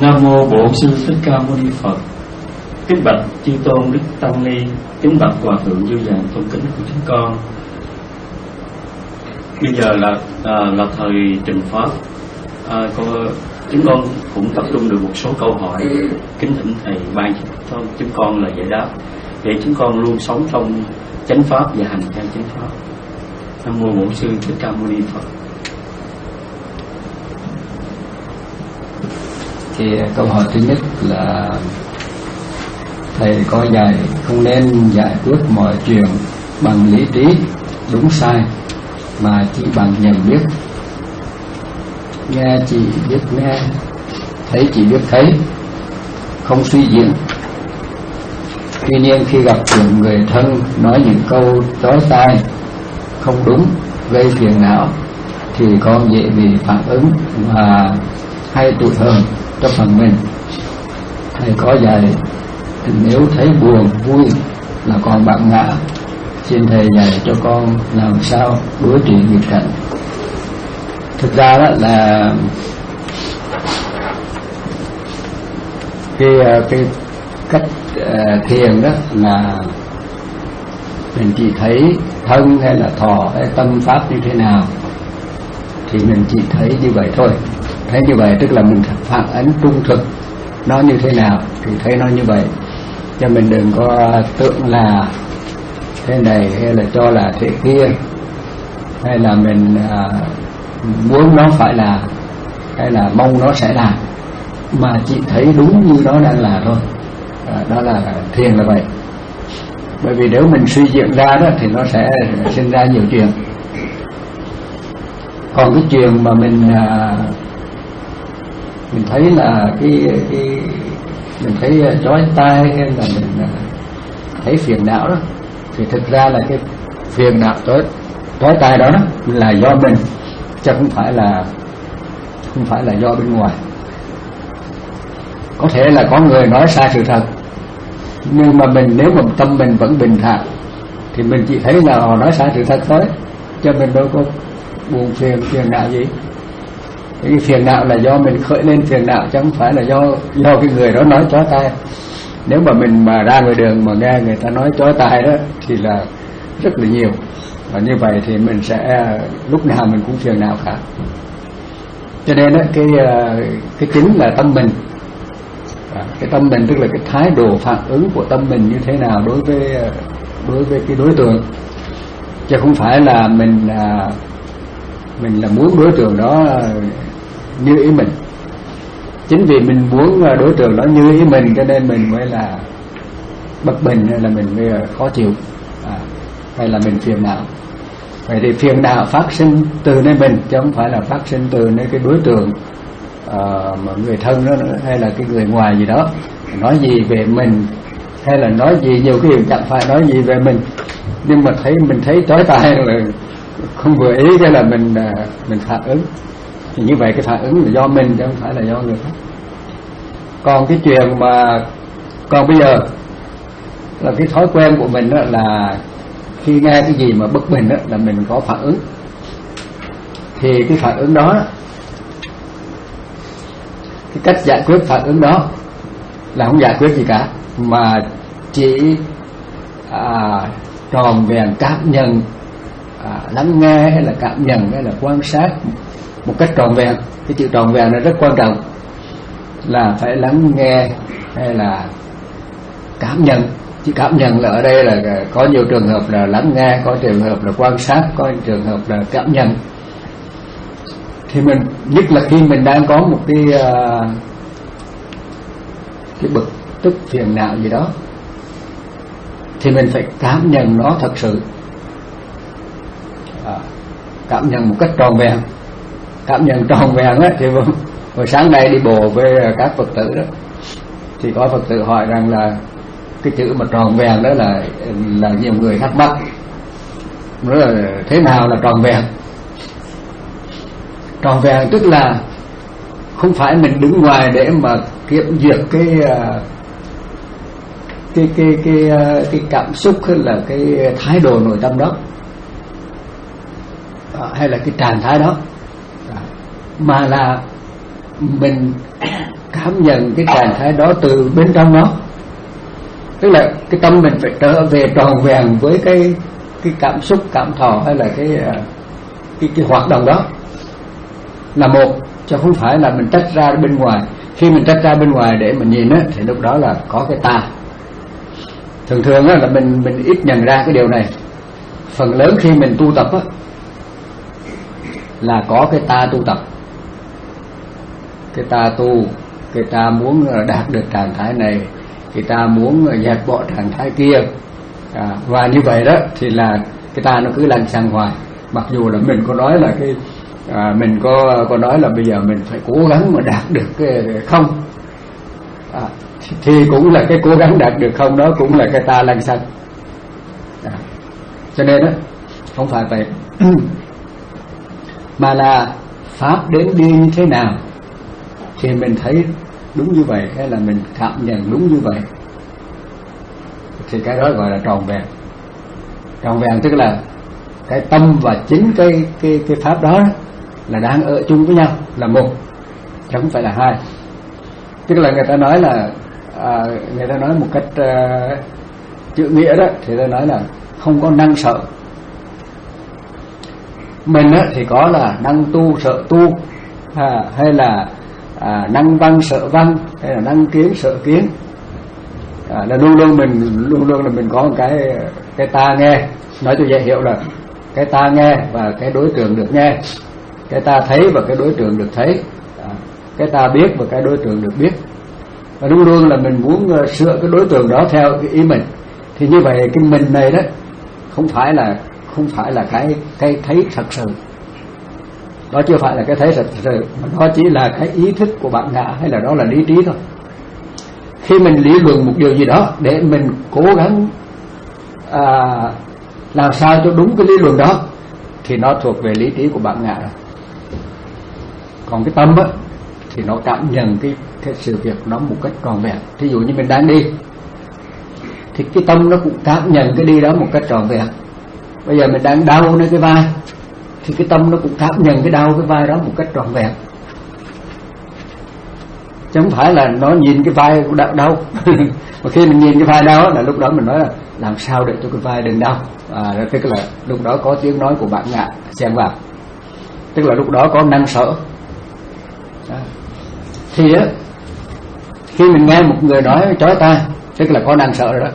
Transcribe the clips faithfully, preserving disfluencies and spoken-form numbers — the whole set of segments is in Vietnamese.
Nam mô Bổn Sư Thích Ca Mâu Ni Phật. Kính bạch chư tôn đức tăng ni, kính bạch hòa thượng dư dàng tôn kính của chúng con. Bây giờ là à, là thời trình pháp. À, con, chúng con cũng tập trung được một số câu hỏi, kính thỉnh thầy ban cho chúng con là giải đáp để chúng con luôn sống trong chánh pháp và hành theo chánh pháp. Nam mô Bổn Sư Thích Ca Mâu Ni Phật. Thì câu hỏi thứ nhất là thầy có dạy không nên giải quyết mọi chuyện bằng lý trí đúng sai, mà chỉ bằng nhận biết. Nghe chỉ biết nghe, thấy chỉ biết thấy, không suy diễn. Tuy nhiên khi gặp chuyện người thân nói những câu chói tai, không đúng, gây phiền não, thì con dễ bị phản ứng và hay tụi hờn cho phần mình. Thầy có dạy nếu thấy buồn vui là con bạn ngã. Xin thầy dạy cho con làm sao đối trị nghịch cảnh. Thực ra đó là cái cái cách uh, thiền đó là mình chỉ thấy thân hay là thọ hay tâm pháp như thế nào thì mình chỉ thấy như vậy thôi. Thấy như vậy tức là mình phản ánh trung thực nó như thế nào thì thấy nó như vậy, cho mình đừng có tưởng là thế này hay là cho là thế kia, hay là mình à, muốn nó phải là hay là mong nó sẽ là, mà chỉ thấy đúng như nó đang là thôi. À, đó là thiền là vậy. Bởi vì nếu mình suy diễn ra đó thì nó sẽ sinh ra nhiều chuyện. Còn cái chuyện mà mình à, mình thấy là cái, cái mình thấy chói tai hay là mình thấy phiền não đó, thì thực ra là cái phiền não chói chói tai đó, đó là do mình, chứ không phải là không phải là do bên ngoài. Có thể là có người nói sai sự thật, nhưng mà mình nếu mà tâm mình vẫn bình thản thì mình chỉ thấy là họ nói sai sự thật thôi, cho mình đâu có buồn phiền phiền não gì. Cái phiền não là do mình khởi lên phiền não, chứ không phải là do do cái người đó nói chói tai. Nếu mà mình mà ra ngoài đường mà nghe người ta nói chói tai đó thì là rất là nhiều, và như vậy thì mình sẽ lúc nào mình cũng phiền não cả. Cho nên đó, cái cái chính là tâm mình. Cái tâm mình tức là cái thái độ phản ứng của tâm mình như thế nào đối với đối với cái đối tượng, chứ không phải là mình mình là muốn đối tượng đó như ý mình. Chính vì mình muốn đối tượng đó như ý mình cho nên mình mới là bất bình, hay là mình mới khó chịu, à, hay là mình phiền não. Vậy thì phiền não phát sinh từ nơi mình, chứ không phải là phát sinh từ nơi cái đối tượng uh, mà người thân đó, hay là cái người ngoài gì đó nói gì về mình, hay là nói gì, nhiều khi chẳng phải nói gì về mình, nhưng mà thấy mình thấy chói tai là không vừa ý, cái là mình mình phản ứng. Thì như vậy cái phản ứng là do mình, chứ không phải là do người khác. Còn cái chuyện mà còn bây giờ là cái thói quen của mình đó là khi nghe cái gì mà bất bình đó là mình có phản ứng. Thì cái phản ứng đó, cái cách giải quyết phản ứng đó là không giải quyết gì cả, mà chỉ à, tròn vẹn cảm nhận, à, lắng nghe hay là cảm nhận hay là quan sát một cách tròn vẹn. Cái chữ tròn vẹn này rất quan trọng, là phải lắng nghe hay là cảm nhận. Chứ cảm nhận là ở đây là có nhiều trường hợp là lắng nghe, có trường hợp là quan sát, có trường hợp là cảm nhận. Thì mình nhất là khi mình đang có một cái uh, cái bực tức phiền não gì đó thì mình phải cảm nhận nó thật sự, à, cảm nhận một cách tròn vẹn. Cảm nhận tròn vẹn á thì vừa, vừa sáng nay đi bộ với các Phật tử đó, thì có Phật tử hỏi rằng là cái chữ mà tròn vẹn đó là là nhiều người thắc mắc, đó là thế nào là tròn vẹn. Tròn vẹn tức là không phải mình đứng ngoài để mà kiểm duyệt cái cái cái cái cái cảm xúc hay là cái thái độ nội tâm đó, à, hay là cái trạng thái đó, à, mà là mình cảm nhận cái trạng thái đó từ bên trong nó. Tức là cái tâm mình phải trở về tròn vẹn với cái cái cảm xúc, cảm thọ hay là cái cái cái hoạt động đó là một, chứ không phải là mình tách ra bên ngoài. Khi mình tách ra bên ngoài để mình nhìn á, thì lúc đó là có cái ta. Thường thường á, là mình mình ít nhận ra cái điều này. Phần lớn khi mình tu tập á, là có cái ta tu tập, cái ta tu, cái ta muốn đạt được trạng thái này, cái ta muốn dẹp bỏ trạng thái kia, à, và như vậy đó thì là cái ta nó cứ lăn xăng hoài. Mặc dù là mình có nói là cái à, mình có có nói là bây giờ mình phải cố gắng mà đạt được cái không, à, thì cũng là cái cố gắng đạt được không đó cũng là cái ta lăn xăng. À, cho nên đó không phải vậy mà là pháp đến đi như thế nào thì mình thấy đúng như vậy, hay là mình cảm nhận đúng như vậy, thì cái đó gọi là tròn vẹn. Tròn vẹn tức là cái tâm và chính cái cái cái pháp đó là đang ở chung với nhau, là một, chứ không phải là hai. Tức là người ta nói là à, người ta nói một cách uh, chữ nghĩa đó, thì ta nói là không có năng sợ. Mình á, thì có là năng tu sợ tu, à, hay là à, năng văn sợ văn, hay là năng kiến sợ kiến, à, là luôn luôn mình luôn luôn là mình có một cái cái ta nghe. Nói cho dễ hiểu là cái ta nghe và cái đối tượng được nghe, cái ta thấy và cái đối tượng được thấy, à, cái ta biết và cái đối tượng được biết. Và luôn luôn là mình muốn uh, sửa cái đối tượng đó theo cái ý mình. Thì như vậy cái mình này đó không phải là không phải là cái cái thấy thật sự, đó chưa phải là cái thấy thật sự, mà đó chỉ là cái ý thức của bản ngã, hay là đó là lý trí thôi. Khi mình lý luận một điều gì đó để mình cố gắng à, làm sao cho đúng cái lý luận đó, thì nó thuộc về lý trí của bản ngã rồi. Còn cái tâm á thì nó cảm nhận cái, cái sự việc nó một cách tròn vẹn. Thí dụ như mình đang đi thì cái tâm nó cũng cảm nhận cái đi đó một cách tròn vẹn. Bây giờ mình đang đau nơi cái vai thì cái tâm nó cũng cảm nhận cái đau cái vai đó một cách tròn vẹn, chứ không phải là nó nhìn cái vai đau, đau. Mà khi mình nhìn cái vai đau là lúc đó mình nói là làm sao để cho cái vai đừng đau, à, tức là lúc đó có tiếng nói của bản ngã xen vào, tức là lúc đó có năng sở. À, thì á khi mình nghe một người nói chói tai, tức là có năng sở rồi đó.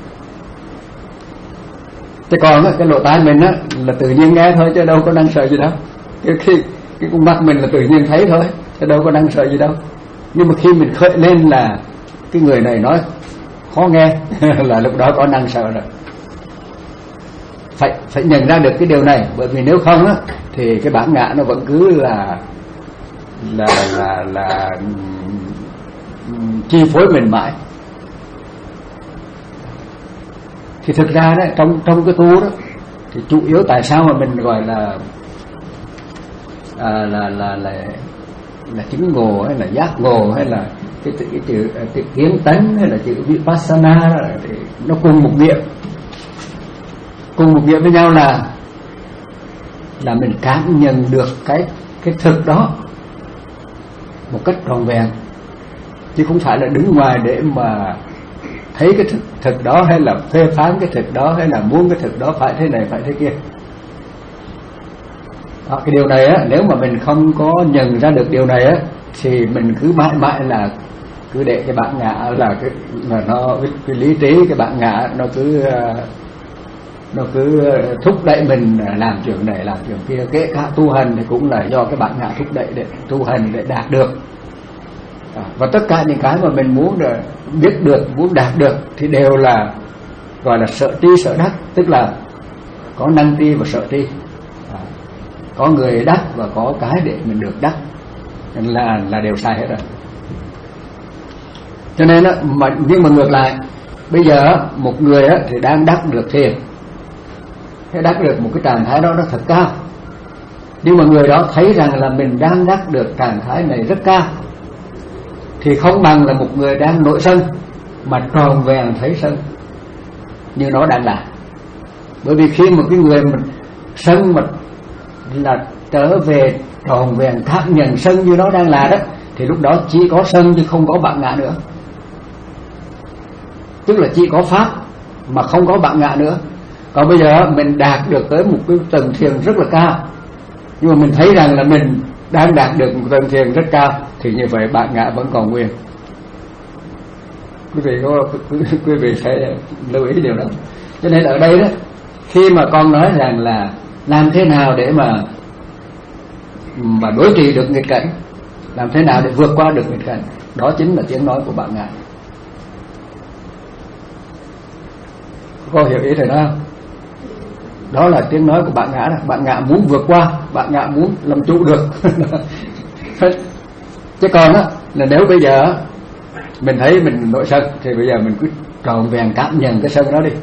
Chứ còn cái lỗ tai mình á là tự nhiên nghe thôi, chứ đâu có năng sợ gì đâu. Cái khi cái con mắt mình là tự nhiên thấy thôi, chứ đâu có năng sợ gì đâu. Nhưng mà khi mình khởi lên là cái người này nói khó nghe là lúc đó có năng sợ rồi. Phải phải nhận ra được cái điều này, bởi vì nếu không á thì cái bản ngã nó vẫn cứ là là là là chi phối mình mãi. Thì thực ra đó, trong trong cái tu đó thì chủ yếu tại sao mà mình gọi là à, là là là là chứng ngộ, hay là giác ngộ, hay là cái, cái, cái chữ cái kiến tánh, hay là chữ vipassana đó, thì nó cùng một nghĩa, cùng một nghĩa với nhau là là mình cảm nhận được cái cái thực đó một cách trọn vẹn, chứ không phải là đứng ngoài để mà thấy cái thực, thực đó, hay là phê phán cái thực đó, hay là muốn cái thực đó phải thế này phải thế kia. Đó, cái điều này á, nếu mà mình không có nhận ra được điều này á, thì mình cứ mãi mãi là cứ để cái bản ngã là cái mà nó cái, cái lý trí, cái bản ngã nó cứ nó cứ thúc đẩy mình làm chuyện này làm chuyện kia. Kể cả tu hành thì cũng là do cái bản ngã thúc đẩy để tu hành để đạt được. À, và tất cả những cái mà mình muốn biết được, muốn đạt được thì đều là gọi là sợ tri sợ đắc, tức là có năng tri và sợ tri. À, có người đắc và có cái để mình được đắc, là là đều sai hết rồi. Cho nên á, mà nhưng mà ngược lại, bây giờ một người á thì đang đắc được thiền, hay đắc được một cái trạng thái đó nó thật cao, nhưng mà người đó thấy rằng là mình đang đắc được trạng thái này rất cao, thì không bằng là một người đang nổi sân mà tròn vẹn thấy sân như nó đang là. Bởi vì khi một cái người mình sân mà là trở về tròn vẹn cảm nhận sân như nó đang là đó, thì lúc đó chỉ có sân chứ không có bản ngã nữa. Tức là chỉ có pháp mà không có bản ngã nữa. Còn bây giờ mình đạt được tới một cái tầng thiền rất là cao, nhưng mà mình thấy rằng là mình đang đạt được một tầng thiền rất cao, thì như vậy bản ngã vẫn còn nguyên. Quý vị có quý vị phải lưu ý điều đó. Cho nên ở đây đó, khi mà con nói rằng là làm thế nào để mà mà đối trị được nghịch cảnh, làm thế nào để vượt qua được nghịch cảnh, đó chính là tiếng nói của bản ngã. Có hiểu ý thầy đó không? Đó là tiếng nói của bản ngã đó. Bản ngã muốn vượt qua, bản ngã muốn làm chủ được. Chứ còn á là nếu bây giờ mình thấy mình nội sân, thì bây giờ mình cứ tròn vẹn cảm nhận cái sân đó đi,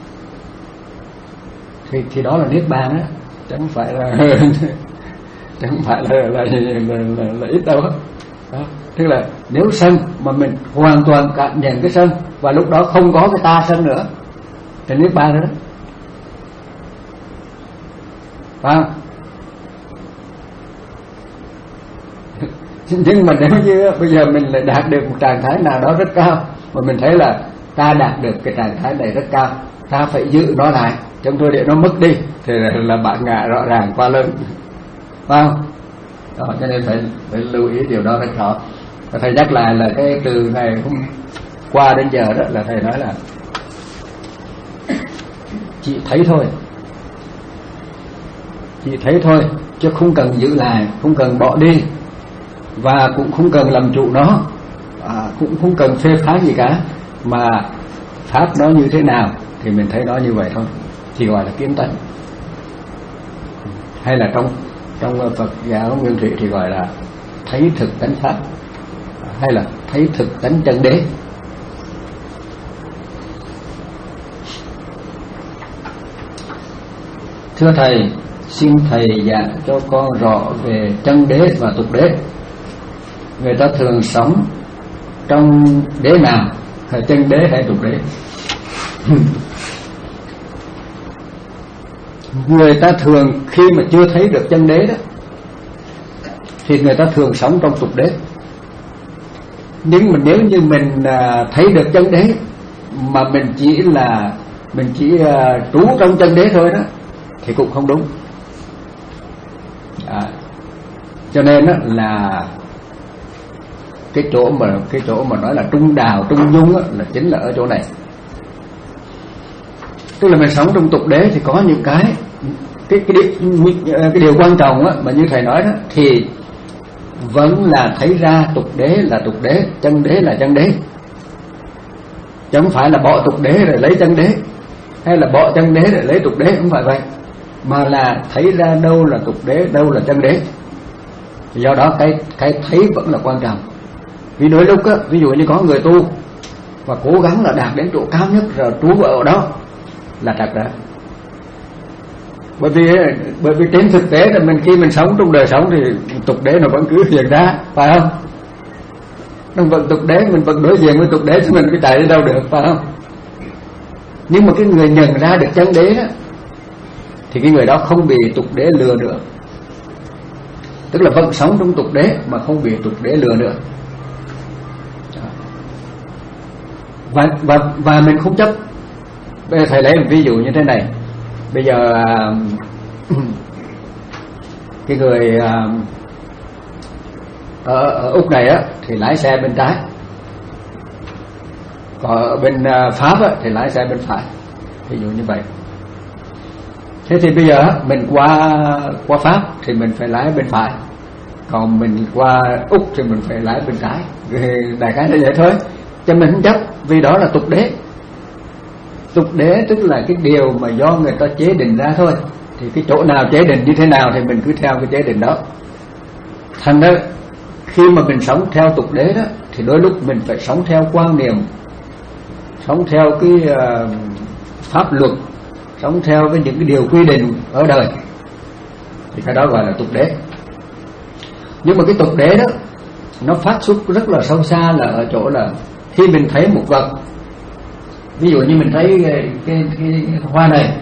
thì, thì đó là niết bàn á, chẳng phải là chẳng phải là là, là, là, là, là ít đâu đó. Tức là nếu sân mà mình hoàn toàn cảm nhận cái sân, và lúc đó không có cái ta sân nữa, thì niết bàn đó. Phải không? Nhưng mà nếu như bây giờ mình lại đạt được một trạng thái nào đó rất cao, mà mình thấy là ta đạt được cái trạng thái này rất cao, ta phải giữ nó lại, chẳng thôi để nó mất đi, thì là bản ngã rõ ràng quá lớn. Phải không? Đó, cho nên phải, phải lưu ý điều đó rất rõ. Và thầy nhắc lại là cái từ ngày hôm qua đến giờ đó là thầy nói là chỉ thấy thôi, chỉ thấy thôi, chứ không cần giữ lại, không cần bỏ đi, và cũng không cần làm chủ nó, à, cũng không cần phê phán gì cả, mà pháp nó như thế nào thì mình thấy nó như vậy thôi, thì gọi là kiến tánh. Hay là trong trong Phật giáo Nguyên Thủy thì gọi là thấy thực tánh pháp, hay là thấy thực tánh chân đế. Thưa thầy, xin thầy giảng cho con rõ về chân đế và tục đế. Người ta thường sống trong đế nào, hay chân đế hay tục đế? Người ta thường khi mà chưa thấy được chân đế đó, thì người ta thường sống trong tục đế. Nhưng mà nếu như mình thấy được chân đế, mà mình chỉ là mình chỉ trú trong chân đế thôi đó, thì cũng không đúng. À, cho nên đó là cái chỗ mà cái chỗ mà nói là trung đạo trung dung đó, là chính là ở chỗ này. Tức là mình sống trong tục đế thì có những cái cái cái điều, cái điều quan trọng á, mà như thầy nói đó, thì vẫn là thấy ra tục đế là tục đế, chân đế là chân đế. Chẳng phải là bỏ tục đế rồi lấy chân đế, hay là bỏ chân đế rồi lấy tục đế, không phải vậy, mà là thấy ra đâu là tục đế, đâu là chân đế. Do đó cái cái thấy vẫn là quan trọng. Vì đôi lúc á, ví dụ như có người tu và cố gắng là đạt đến chỗ cao nhất rồi trú ở đó là trật rồi. Bởi vì bởi vì trên thực tế là mình khi mình sống trong đời sống thì tục đế nó vẫn cứ hiện ra, phải không? Nó vẫn tục đế, mình vẫn đối diện với tục đế, thì mình cứ chạy đi đâu được, phải không? Nhưng mà cái người nhận ra được chân đế đó, thì cái người đó không bị tục đế lừa nữa. Tức là vẫn sống trong tục đế mà không bị tục đế lừa nữa. Và, và, và mình không chấp. Bây giờ thầy lấy một ví dụ như thế này. Bây giờ cái người ở, ở Úc này á, thì lái xe bên trái, còn ở bên Pháp á, thì lái xe bên phải, ví dụ như vậy. Thế thì bây giờ mình qua qua Pháp thì mình phải lái bên phải, còn mình qua Úc thì mình phải lái bên trái. Đại khái là vậy thôi, cho mình không chấp, vì đó là tục đế. Tục đế tức là cái điều mà do người ta chế định ra thôi, thì cái chỗ nào chế định như thế nào thì mình cứ theo cái chế định đó. Thành ra khi mà mình sống theo tục đế đó, thì đôi lúc mình phải sống theo quan niệm, sống theo cái uh, pháp luật, sống theo với những cái điều quy định ở đời, thì cái đó gọi là tục đế. Nhưng mà cái tục đế đó nó phát xuất rất là sâu xa, là ở chỗ là khi mình thấy một vật, ví dụ như mình thấy cái, cái, cái hoa này,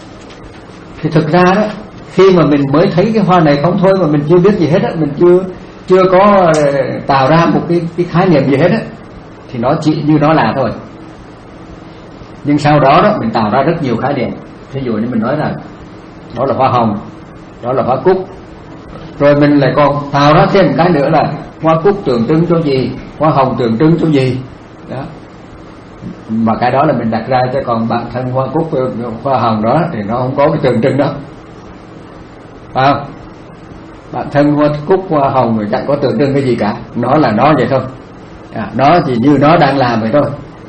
thì thực ra đó, khi mà mình mới thấy cái hoa này không thôi, mà mình chưa biết gì hết á, mình chưa chưa có tạo ra một cái, cái khái niệm gì hết á, thì nó chỉ như nó là thôi. Nhưng sau đó đó mình tạo ra rất nhiều khái niệm. Ví dụ như mình nói là đó là hoa hồng, đó là hoa cúc, rồi mình lại còn tạo ra thêm một cái nữa là hoa cúc tượng trưng cho gì, hoa hồng tượng trưng cho gì đó. Mà cái đó là mình đặt ra, chứ còn bản thân hoa cúc hoa hồng đó thì nó không có cái tượng trưng đó, phải không? Bản thân hoa cúc hoa hồng thì chẳng có tượng trưng cái gì cả, nó là nó vậy thôi. À, nó chỉ như nó đang làm vậy thôi.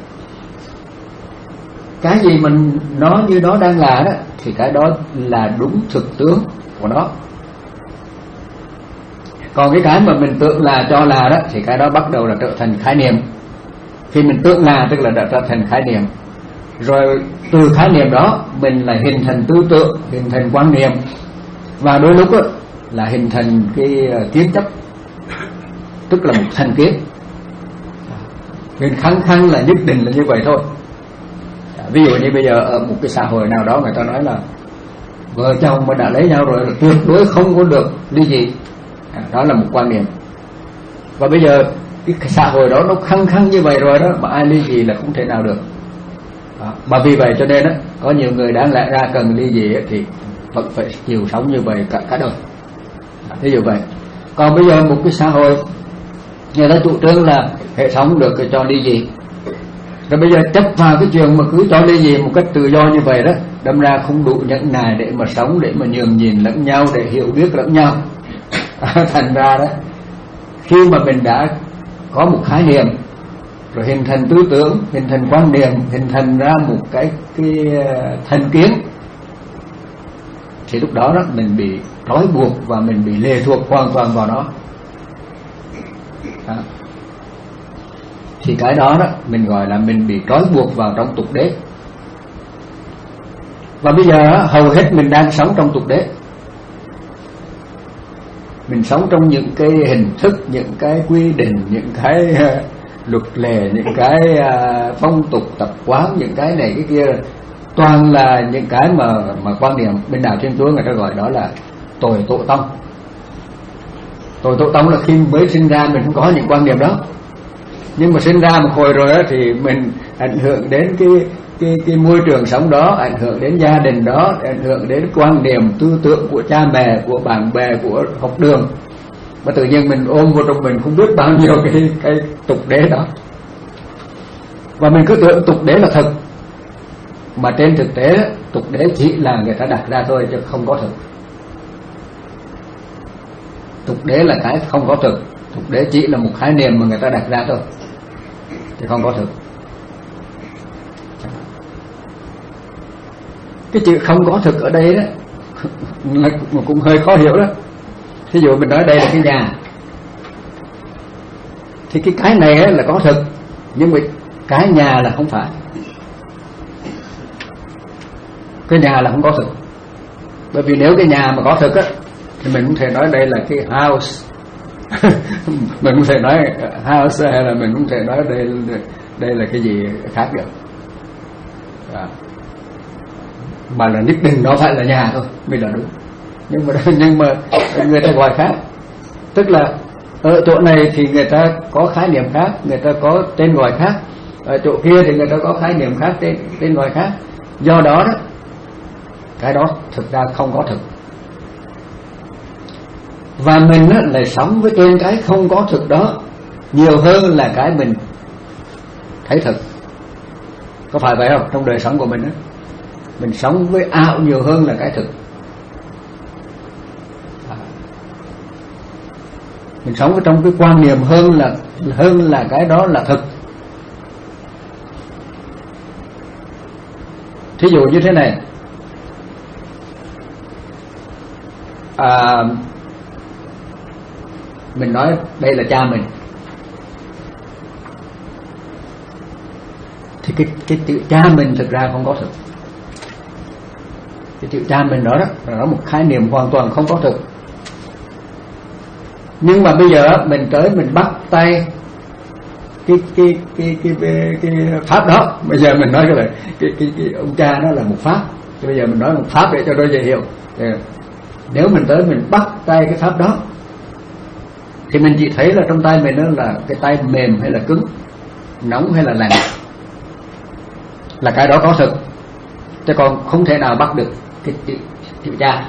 Cái gì mình nó như nó đang là đó thì cái đó là đúng thực tướng của nó. Còn cái cái mà mình tưởng là cho là đó thì cái đó bắt đầu là trở thành khái niệm. Khi mình tưởng là tức là đã trở thành khái niệm. Rồi từ khái niệm đó mình lại hình thành tư tưởng, hình thành quan niệm, và đôi lúc đó là hình thành cái kiến chấp, tức là một thành kiến. Nên khăng khăng là nhất định là như vậy thôi. Ví dụ như bây giờ ở một cái xã hội nào đó người ta nói là vợ chồng mà đã lấy nhau rồi là tuyệt đối không có được ly dị. Đó là một quan niệm. Và bây giờ cái xã hội đó nó khăng khăng như vậy rồi đó, mà ai ly dị là không thể nào được đó. Mà vì vậy cho nên đó, có nhiều người đáng lẽ ra cần ly dị thì vẫn phải chịu sống như vậy cả, cả đời. Ví dụ vậy. Còn bây giờ một cái xã hội người ta chủ trương là hệ thống được cho ly dị, rồi bây giờ chấp vào cái chuyện mà cứ cho ly dị một cách tự do như vậy đó, đâm ra không đủ nhẫn nại để mà sống, để mà nhường nhìn lẫn nhau, để hiểu biết lẫn nhau. Thành ra đó, khi mà mình đã có một khái niệm, rồi hình thành tư tưởng, hình thành quan niệm, hình thành ra một cái cái thành kiến, thì lúc đó đó mình bị trói buộc và mình bị lệ thuộc hoàn toàn vào nó. Đó. Thì cái đó đó mình gọi là mình bị trói buộc vào trong tục đế. Và bây giờ hầu hết mình đang sống trong tục đế. Mình sống trong những cái hình thức, những cái quy định, những cái uh, luật lệ, những cái uh, phong tục tập quán, những cái này cái kia, toàn là những cái mà mà quan niệm bên đạo Thiên Chúa người ta gọi đó là tội tổ tông. Tội tổ tông là khi mới sinh ra mình không có những quan niệm đó, nhưng mà sinh ra một hồi rồi đó thì mình ảnh hưởng đến cái cái cái môi trường sống đó, ảnh hưởng đến gia đình đó, ảnh hưởng đến quan niệm tư tưởng của cha mẹ, của bạn bè, của học đường, mà tự nhiên mình ôm vô trong mình không biết bao nhiêu cái cái tục đế đó, và mình cứ tưởng tục đế là thật, mà trên thực tế tục đế chỉ là người ta đặt ra thôi chứ không có thực. Tục đế là cái không có thực, tục đế chỉ là một khái niệm mà người ta đặt ra thôi chứ không có thực. Cái chữ không có thực ở đây đó là cũng hơi khó hiểu đó. Ví dụ mình nói đây là cái nhà, thì cái cái này là có thực, nhưng mà cái nhà là không phải. Cái nhà là không có thực. Bởi vì nếu cái nhà mà có thực á thì mình cũng thể nói đây là cái house. Mình cũng thể nói house, hay là mình cũng thể nói đây đây là cái gì khác được. À. Mà là nhất định nó phải là nhà thôi mới là đúng. Nhưng mà nhưng mà người ta gọi khác. Tức là ở chỗ này thì người ta có khái niệm khác, người ta có tên gọi khác. Ở chỗ kia thì người ta có khái niệm khác, tên tên gọi khác. Do đó đó, cái đó thực ra không có thực. Và mình á, lại sống với trên cái không có thực đó nhiều hơn là cái mình thấy thực. Có phải vậy không? Trong đời sống của mình á, mình sống với ảo nhiều hơn là cái thực. Mình sống trong cái quan niệm hơn là hơn là cái đó là thực. Thí dụ như thế này, à, mình nói đây là cha mình, thì cái cái chữ cha mình thực ra không có thực. Cái chữ cha mình đó đó là một khái niệm hoàn toàn không có thực. Nhưng mà bây giờ mình tới mình bắt tay cái cái cái cái cái, cái pháp đó. Bây giờ mình nói cái này, cái cái cái ông cha đó là một pháp. Thì bây giờ mình nói một pháp để cho nó dễ hiểu. Thì nếu mình tới mình bắt tay cái pháp đó thì mình chỉ thấy là trong tay mình đó là cái tay mềm hay là cứng, nóng hay là lạnh, là cái đó có thực, chứ còn không thể nào bắt được cái chữ, chữ cha.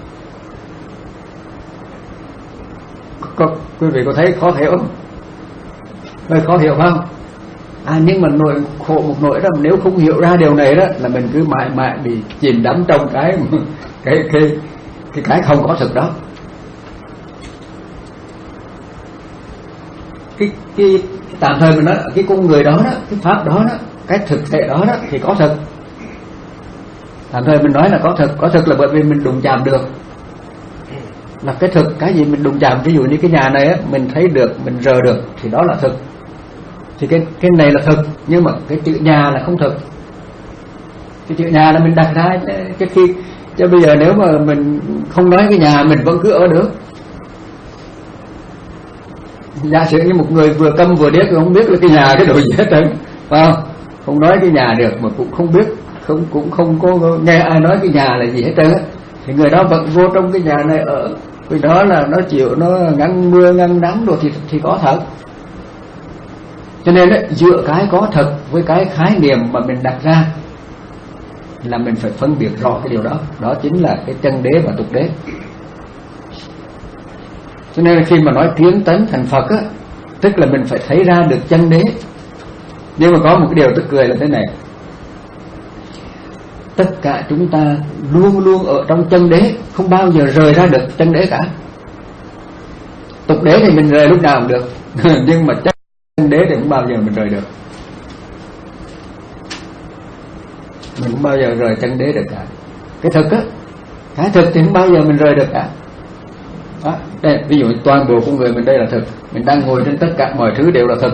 Có, quý vị có thấy khó hiểu không? Hơi khó hiểu không? À, nhưng mà nỗi khổ một nỗi đó, nếu không hiểu ra điều này đó là mình cứ mãi mãi bị chìm đắm trong cái cái cái cái cái không có thực đó. Cái cái, cái tạm thời mình nói cái con người đó đó, cái pháp đó đó, cái thực thể đó đó thì có thực. Tạm thời mình nói là có thực, có thực là bởi vì mình đụng chạm được. Là cái thực, cái gì mình đụng chạm, ví dụ như cái nhà này á, mình thấy được, mình rờ được thì đó là thực. Thì cái cái này là thực, nhưng mà cái chữ nhà là không thực. Cái chữ nhà là mình đặt ra chứ khi chứ bây giờ nếu mà mình không nói cái nhà mình vẫn cứ ở được. Giả sử như một người vừa câm vừa điếc không biết là cái nhà cái đồ gì hết trơn, phải không? Không nói cái nhà được mà cũng không biết, không cũng không có nghe ai nói cái nhà là gì hết trơn á, thì người đó vẫn vô trong cái nhà này ở. Vì đó là nó chịu, nó ngăn mưa ngăn nắng rồi thì thì có thật. Cho nên ấy, giữa cái có thật với cái khái niệm mà mình đặt ra là mình phải phân biệt rõ cái điều đó. Đó chính là cái chân đế và tục đế. Cho nên khi mà nói kiến tánh thành Phật á, tức là mình phải thấy ra được chân đế. Nhưng mà có một cái điều tức cười là thế này: tất cả chúng ta luôn luôn ở trong chân đế, không bao giờ rời ra được chân đế cả. Tục đế thì mình rời lúc nào cũng được nhưng mà chân đế thì không bao giờ mình rời được. Mình không bao giờ rời chân đế được cả. Cái thực á, cái thực thì không bao giờ mình rời được cả. Đó, đây, ví dụ toàn bộ con người mình đây là thực, mình đang ngồi trên tất cả mọi thứ đều là thực,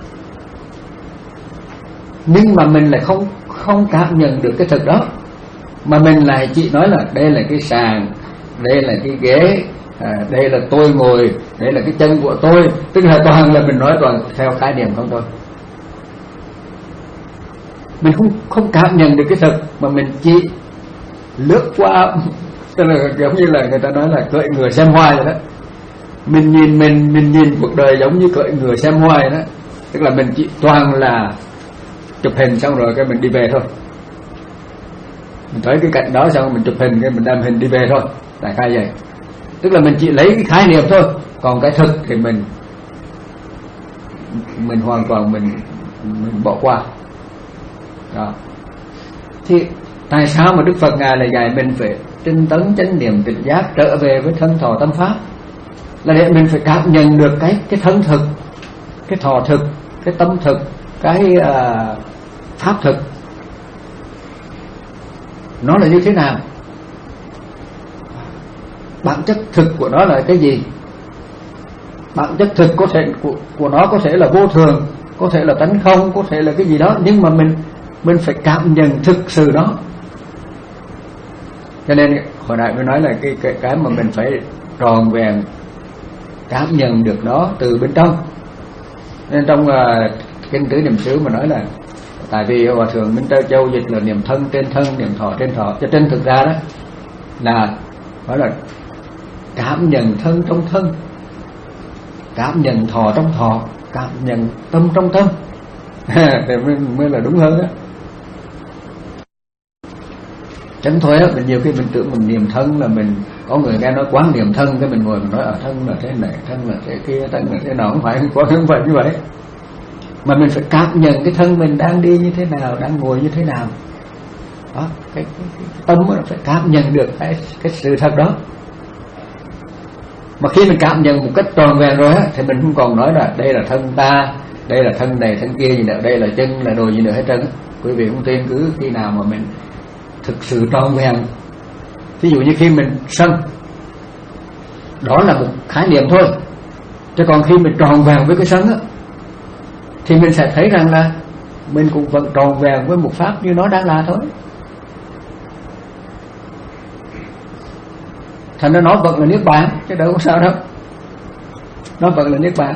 nhưng mà mình lại không không cảm nhận được cái thực đó, mà mình lại chỉ nói là đây là cái sàn, đây là cái ghế, à, đây là tôi ngồi, đây là cái chân của tôi, tức là toàn là mình nói toàn theo khái niệm không thôi. Mình không không cảm nhận được cái thực, mà mình chỉ lướt qua, tức là giống như là người ta nói là cưỡi ngựa xem hoa vậy đó. Mình nhìn mình mình nhìn cuộc đời giống như cưỡi ngựa xem hoa vậy đó, tức là mình chỉ toàn là chụp hình xong rồi cái mình đi về thôi. Mình tới cái cạnh đó xong rồi mình chụp hình cái mình đem hình đi về thôi, đại khái vậy. Tức là mình chỉ lấy cái khái niệm thôi, còn cái thực thì mình mình hoàn toàn mình mình bỏ qua. Đó. Thì tại sao mà Đức Phật Ngài lại dạy mình phải tinh tấn chánh niệm tỉnh giác trở về với thân thọ tâm pháp? Là để mình phải cảm nhận được cái cái thân thực, cái thọ thực, cái tâm thực, cái uh, pháp thực nó là như thế nào, bản chất thực của nó là cái gì. Bản chất thực có thể của, của nó có thể là vô thường, có thể là tánh không, có thể là cái gì đó, nhưng mà mình mình phải cảm nhận thực sự đó. Cho nên hồi nãy mới nói là cái cái, cái mà mình phải tròn vẹn cảm nhận được nó từ bên trong. Nên trong uh, kinh tứ niệm xứ mà nói là tại vì Hòa Thượng Minh Tơ Châu dịch là niệm thân trên thân, niệm thọ trên thọ, cho trên thực ra đó là nói là cảm nhận thân trong thân, cảm nhận thọ trong thọ, cảm nhận tâm trong tâm thì mới, mới là đúng hơn đó. Chẳng thôi á, mình nhiều khi mình tưởng mình niệm thân là mình, có người nghe nói quán niệm thân cái mình ngồi mình nói ở thân là thế này, thân là thế kia, thân là thế nào, không phải không phải như vậy. Mà mình phải cảm nhận cái thân mình đang đi như thế nào, đang ngồi như thế nào. Đó, cái, cái, cái tâm nó phải cảm nhận được cái, cái sự thật đó. Mà khi mình cảm nhận một cách tròn vẹn rồi á, thì mình không còn nói là đây là thân ta, đây là thân này, thân kia gì nữa, đây là chân, là đồ gì nữa hết trơn á. Quý vị không tin cứ khi nào mà mình thực sự tròn vẹn. Ví dụ như khi mình sân, đó là một khái niệm thôi. Chứ còn khi mình tròn vẹn với cái sân á, thì mình sẽ thấy rằng là mình cũng vẫn tròn vẹn với một pháp như nó đang là thôi. Thành ra nó vẫn là niết bàn, chứ đâu có sao đâu. Nó vẫn là niết bàn.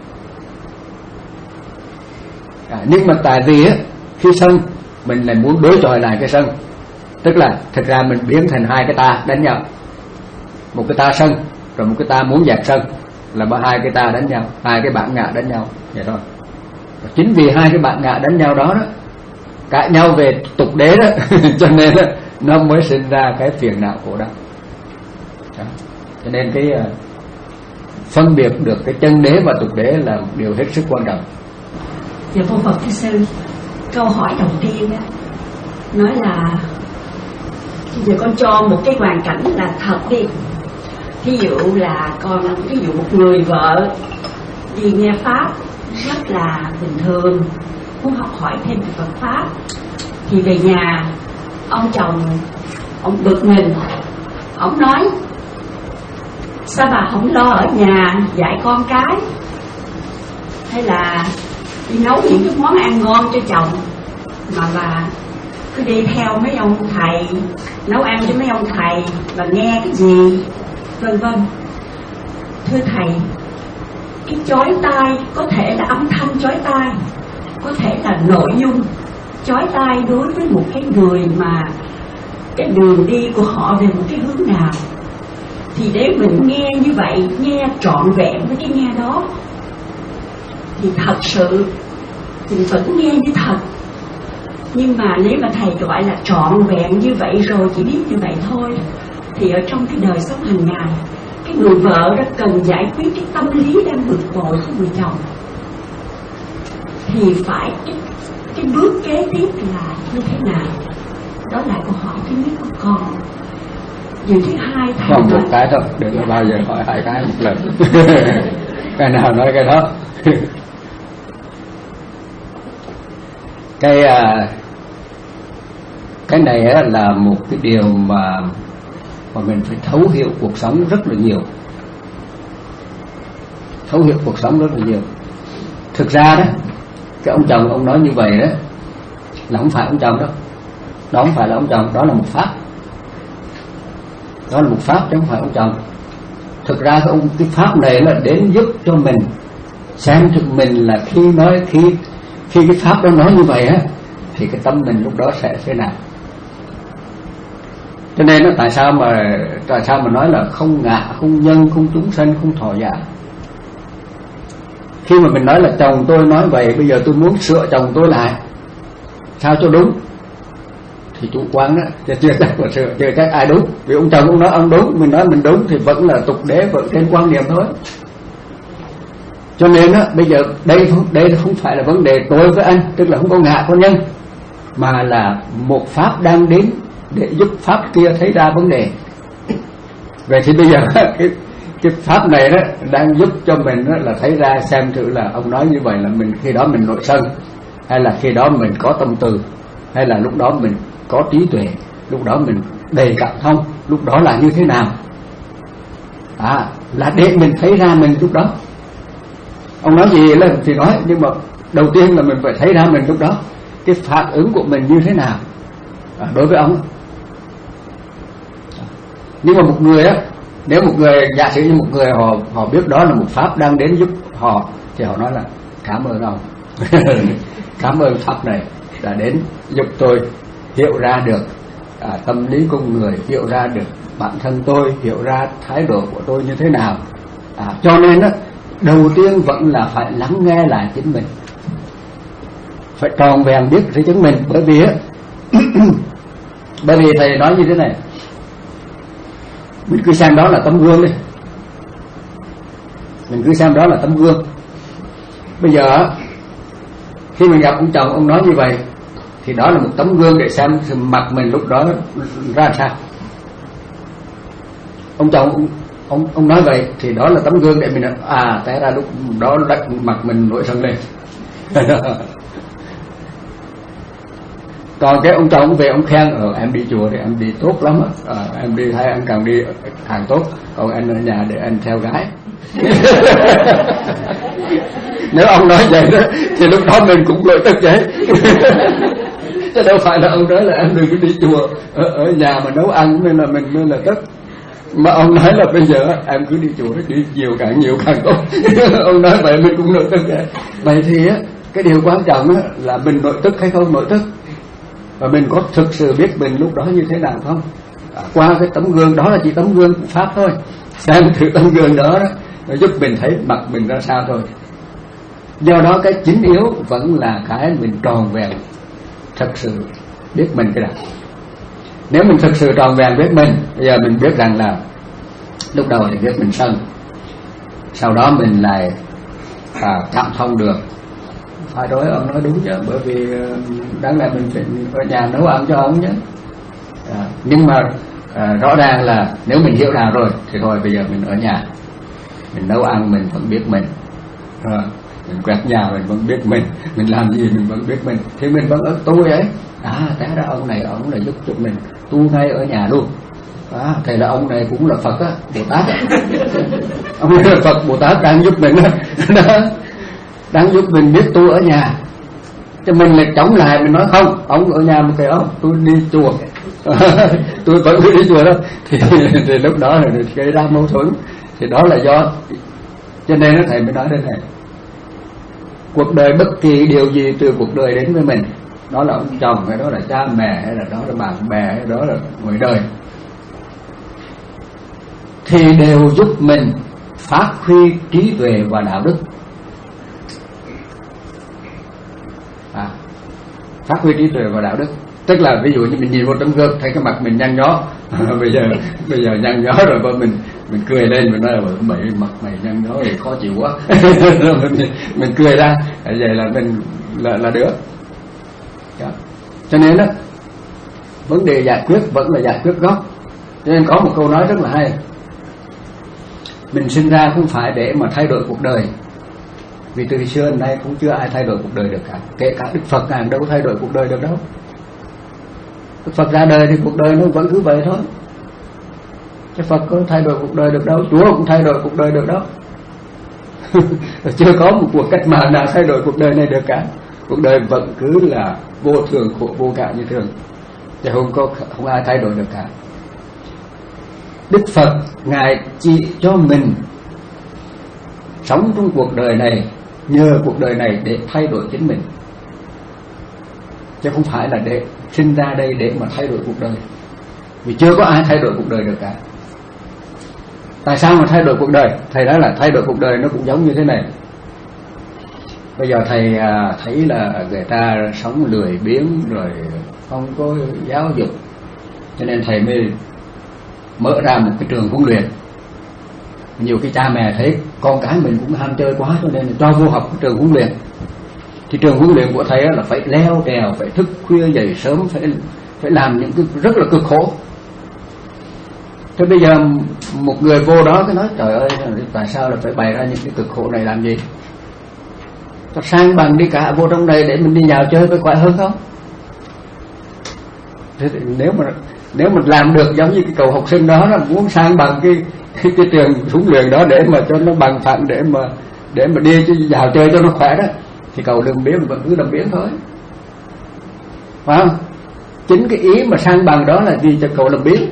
À, nhưng mà tại vì á, khi sân mình lại muốn đối chọi lại cái sân, tức là thực ra mình biến thành hai cái ta đánh nhau. Một cái ta sân, rồi một cái ta muốn dẹp sân. là ba hai cái ta đánh nhau, hai cái bản ngã đánh nhau vậy thôi. Và chính vì hai cái bản ngã đánh nhau đó đó, cãi nhau về tục đế đó cho nên đó, nó mới sinh ra cái phiền não khổ đau. Đó. Cho nên cái uh, phân biệt được cái chân đế và tục đế là một điều hết sức quan trọng. Dạ Phật Phật Thưa Sư, câu hỏi đầu tiên đó, nói là bây giờ con cho một cái hoàn cảnh là thật đi. Ví dụ là con, ví dụ một người vợ đi nghe Pháp rất là bình thường, muốn học hỏi thêm về Phật Pháp, thì về nhà ông chồng ông bực mình, ông nói sao bà không lo ở nhà dạy con cái, hay là đi nấu những cái món ăn ngon cho chồng, mà bà cứ đi theo mấy ông thầy nấu ăn cho mấy ông thầy và nghe cái gì vân vân. Thưa thầy, cái chói tai có thể là âm thanh chói tai, có thể là nội dung chói tai đối với một cái người mà cái đường đi của họ về một cái hướng nào, thì để mình nghe như vậy, nghe trọn vẹn với cái nghe đó, thì thật sự mình vẫn nghe như thật. Nhưng mà nếu mà thầy gọi là trọn vẹn như vậy rồi, chỉ biết như vậy thôi, thì ở trong cái đời sống hàng ngày, cái người vợ rất cần giải quyết cái tâm lý đang bực bội của người chồng, thì phải cái, cái bước kế tiếp là như thế nào? Đó là câu hỏi thứ nhất của con. Điều thứ hai, thầy không một cái thôi, đừng có bao giờ hỏi hai cái một lần. Cái nào nói cái đó. Cái cái này là một cái điều mà mà mình phải thấu hiểu cuộc sống rất là nhiều, thấu hiểu cuộc sống rất là nhiều. Thực ra đó, cái ông chồng ông nói như vậy đó là không phải ông chồng đâu, đó không phải là ông chồng, đó là một pháp, đó là một pháp chứ không phải ông chồng. Thực ra cái ông cái pháp này là đến giúp cho mình xem thực mình là khi nói khi khi cái pháp đó nói như vậy á, thì cái tâm mình lúc đó sẽ thế nào. Cho nên nó tại sao mà tại sao mà nói là không ngã, không nhân, không chúng sanh, không thọ giả. Khi mà mình nói là chồng tôi nói vậy, bây giờ tôi muốn sửa chồng tôi lại sao cho đúng, thì chủ quan đó, chưa, chưa chắc là sửa, chưa chắc ai đúng. Vì ông chồng ông nói ông đúng, mình nói mình đúng, thì vẫn là tục đế, vẫn trên quan niệm thôi. Cho nên á, bây giờ đây đây không phải là vấn đề tôi với anh, tức là không có ngã có nhân, mà là một pháp đang đến để giúp pháp kia thấy ra vấn đề. Vậy thì bây giờ cái cái pháp này đó đang giúp cho mình đó là thấy ra xem thử là ông nói như vậy là mình khi đó mình nội sân, hay là khi đó mình có tâm từ, hay là lúc đó mình có trí tuệ, lúc đó mình đầy cảm thông, lúc đó là như thế nào. À, là để mình thấy ra mình lúc đó. Ông nói gì lên thì nói, nhưng mà đầu tiên là mình phải thấy ra mình lúc đó, cái phản ứng của mình như thế nào à, đối với ông. Nhưng mà một người á, nếu một người giả sử như một người họ họ biết đó là một pháp đang đến giúp họ, thì họ nói là cảm ơn ông, cảm ơn pháp này đã đến giúp tôi hiểu ra được à, tâm lý con người, hiểu ra được bản thân tôi, hiểu ra thái độ của tôi như thế nào. À, cho nên á, đầu tiên vẫn là phải lắng nghe lại chính mình, phải tròn vẹn biết với chính mình. Bởi vì á bởi vì thầy nói như thế này, mình cứ xem đó là tấm gương đi, mình cứ xem đó là tấm gương. Bây giờ khi mình gặp ông chồng ông nói như vậy, thì đó là một tấm gương để xem mặt mình lúc đó ra sao. Ông chồng ông, ông, ông nói vậy thì đó là tấm gương để mình à té ra lúc đó mặt mình nổi sân lên. Còn cái ông chồng ông về ông khen ờ em đi chùa thì em đi tốt lắm á, à, em đi thấy anh càng đi càng tốt, còn anh ở nhà để anh theo gái. Nếu ông nói vậy đó thì lúc đó mình cũng lỗi tức vậy. Chứ đâu phải là ông nói là em đừng có đi chùa, ở, ở nhà mà nấu ăn nên là mình mới là tức. Mà ông nói là bây giờ em cứ đi chùa đi nhiều càng nhiều càng tốt. Ông nói vậy mình cũng nổi tức vậy. Vậy thì á, cái điều quan trọng á là mình nổi tức hay không nổi tức, và mình có thực sự biết mình lúc đó như thế nào không. À, qua cái tấm gương đó là chỉ tấm gương của pháp thôi, xem thử tấm gương đó, đó nó giúp mình thấy mặt mình ra sao thôi. Do đó cái chính yếu vẫn là cái mình tròn vẹn thật sự biết mình cái đó. Nếu mình thật sự tròn vẹn biết mình, bây giờ mình biết rằng là lúc đầu thì biết mình sân, sau đó mình lại à, cảm thông được. Phải đối ông nói đúng chứ, bởi vì đáng lẽ mình phải ở nhà nấu ăn cho ông chứ. À, nhưng mà à, rõ ràng là nếu mình hiểu ra rồi thì thôi, bây giờ mình ở nhà mình nấu ăn mình vẫn biết mình, à, mình quét nhà mình vẫn biết mình, mình làm gì mình vẫn biết mình, thì mình vẫn ở tu ấy. À té ra ông này ông là giúp cho mình tu ngay ở nhà luôn. À, thầy là ông này cũng là Phật á, Bồ Tát á. Ông này là Phật Bồ Tát đang giúp mình đó, đang giúp mình biết tu ở nhà. Cho mình lại chống lại, mình nói không, ông ở nhà một cái ông, tôi đi chùa. Tôi vẫn cứ đi chùa đó. Thì, thì lúc đó là gây ra mâu thuẫn. Thì đó là do, cho nên nó thầy mới nói thế này, cuộc đời bất kỳ điều gì từ cuộc đời đến với mình, đó là ông chồng hay đó là cha mẹ hay là đó là bạn bè hay đó là người đời, thì đều giúp mình phát huy trí tuệ và đạo đức. À, phát huy trí tuệ và đạo đức tức là ví dụ như mình nhìn vô tấm gương thấy cái mặt mình nhăn nhó, bây giờ bây giờ nhăn nhó rồi, và mình mình cười lên, mình nói là mày mặt mày nhăn nhó thì khó chịu quá. mình, mình cười ra, vậy là mình là là được. Đó. Cho nên đó, vấn đề giải quyết vẫn là giải quyết gốc. Cho nên có một câu nói rất là hay, mình sinh ra không phải để mà thay đổi cuộc đời, vì từ xưa đến nay cũng chưa ai thay đổi cuộc đời được cả, kể cả Đức Phật Ngài đâu có thay đổi cuộc đời được đâu. Đức Phật ra đời thì cuộc đời nó vẫn cứ vậy thôi, chứ Phật có thay đổi cuộc đời được đâu, Chúa cũng thay đổi cuộc đời được đâu. Chưa có một cuộc cách mạng nào thay đổi cuộc đời này được cả. Cuộc đời vẫn cứ là vô thường khổ vô ngã như thường, chứ không có không ai thay đổi được cả. Đức Phật Ngài chỉ cho mình sống trong cuộc đời này, nhờ cuộc đời này để thay đổi chính mình, chứ không phải là để sinh ra đây để mà thay đổi cuộc đời, vì chưa có ai thay đổi cuộc đời được cả. Tại sao mà thay đổi cuộc đời? Thầy nói là thay đổi cuộc đời nó cũng giống như thế này. Bây giờ thầy à, thấy là người ta sống lười biếng rồi không có giáo dục, cho nên thầy mới mở ra một cái trường huấn luyện. Nhiều cái cha mẹ thấy con cái mình cũng ham chơi quá, cho nên cho vô học cái trường huấn luyện. Thì trường huấn luyện của thầy là phải leo trèo, phải thức khuya dậy sớm, phải phải làm những cái rất là cực khổ. Thế bây giờ một người vô đó cái nói trời ơi, tại sao là phải bày ra những cái cực khổ này làm gì? Cho sang bằng đi cả vô trong này để mình đi vào chơi có khỏe hơn không? Thế thì nếu mà nếu mình làm được giống như cái cậu học sinh đó, là muốn sang bằng cái cái, cái trường huấn luyện đó để mà cho nó bằng phẳng, để mà để mà đi vào chơi cho nó khỏe đó, thì cậu đừng biến vẫn cứ đâm biến thôi, phải không? Chính cái ý mà sang bằng đó là vì cho cậu làm biến.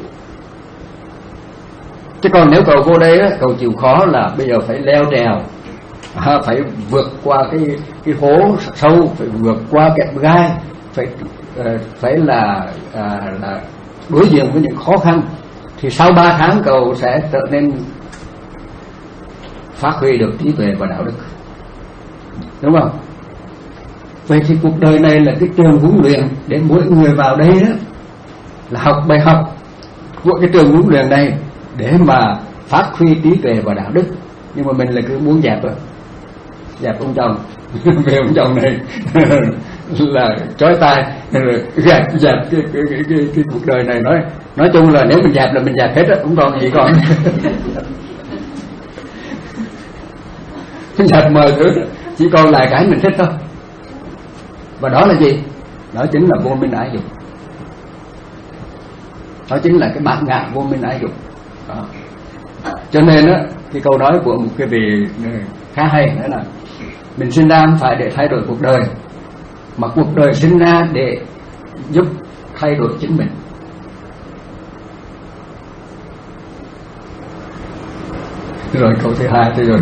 Chứ còn nếu cậu vô đây á, cậu chịu khó là bây giờ phải leo trèo, à, phải vượt qua cái cái hố sâu, phải vượt qua kẹp gai, phải uh, phải là uh, là đối diện với những khó khăn, thì sau ba tháng cậu sẽ trở nên phát huy được trí tuệ và đạo đức, đúng không? Vậy thì cuộc đời này là cái trường huấn luyện để mỗi người vào đây đó là học bài học của cái trường huấn luyện này để mà phát huy trí tuệ và đạo đức. Nhưng mà mình là cứ muốn dẹp rồi, dẹp ông chồng về ông chồng này là trói tai, dẹp dẹp cái, cái, cái, cái, cái cuộc đời này. Nói nói chung là nếu mình dẹp là mình dẹp hết á, không còn gì còn. Dẹp mờ thứ, chỉ còn lại cái mình thích thôi. Và đó là gì? Đó chính là vô minh ái dục. Đó chính là cái bản ngã vô minh ái dục. Đó. Cho nên á, cái câu nói của một cái vị khá hay đó là mình sinh ra không phải để thay đổi cuộc đời, mà cuộc đời sinh ra để giúp thay đổi chính mình. Rồi câu thứ hai thì rồi.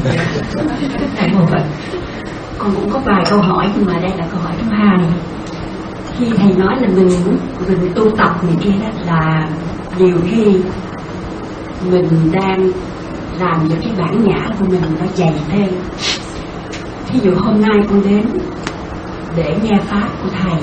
Con cũng có vài câu hỏi, nhưng mà đây là câu hỏi thứ hai. Khi thầy nói là mình mình tu tập này kia đó, là nhiều khi mình đang làm cho cái bản ngã của mình nó dày thêm. Ví dụ hôm nay con đến để nghe pháp của thầy,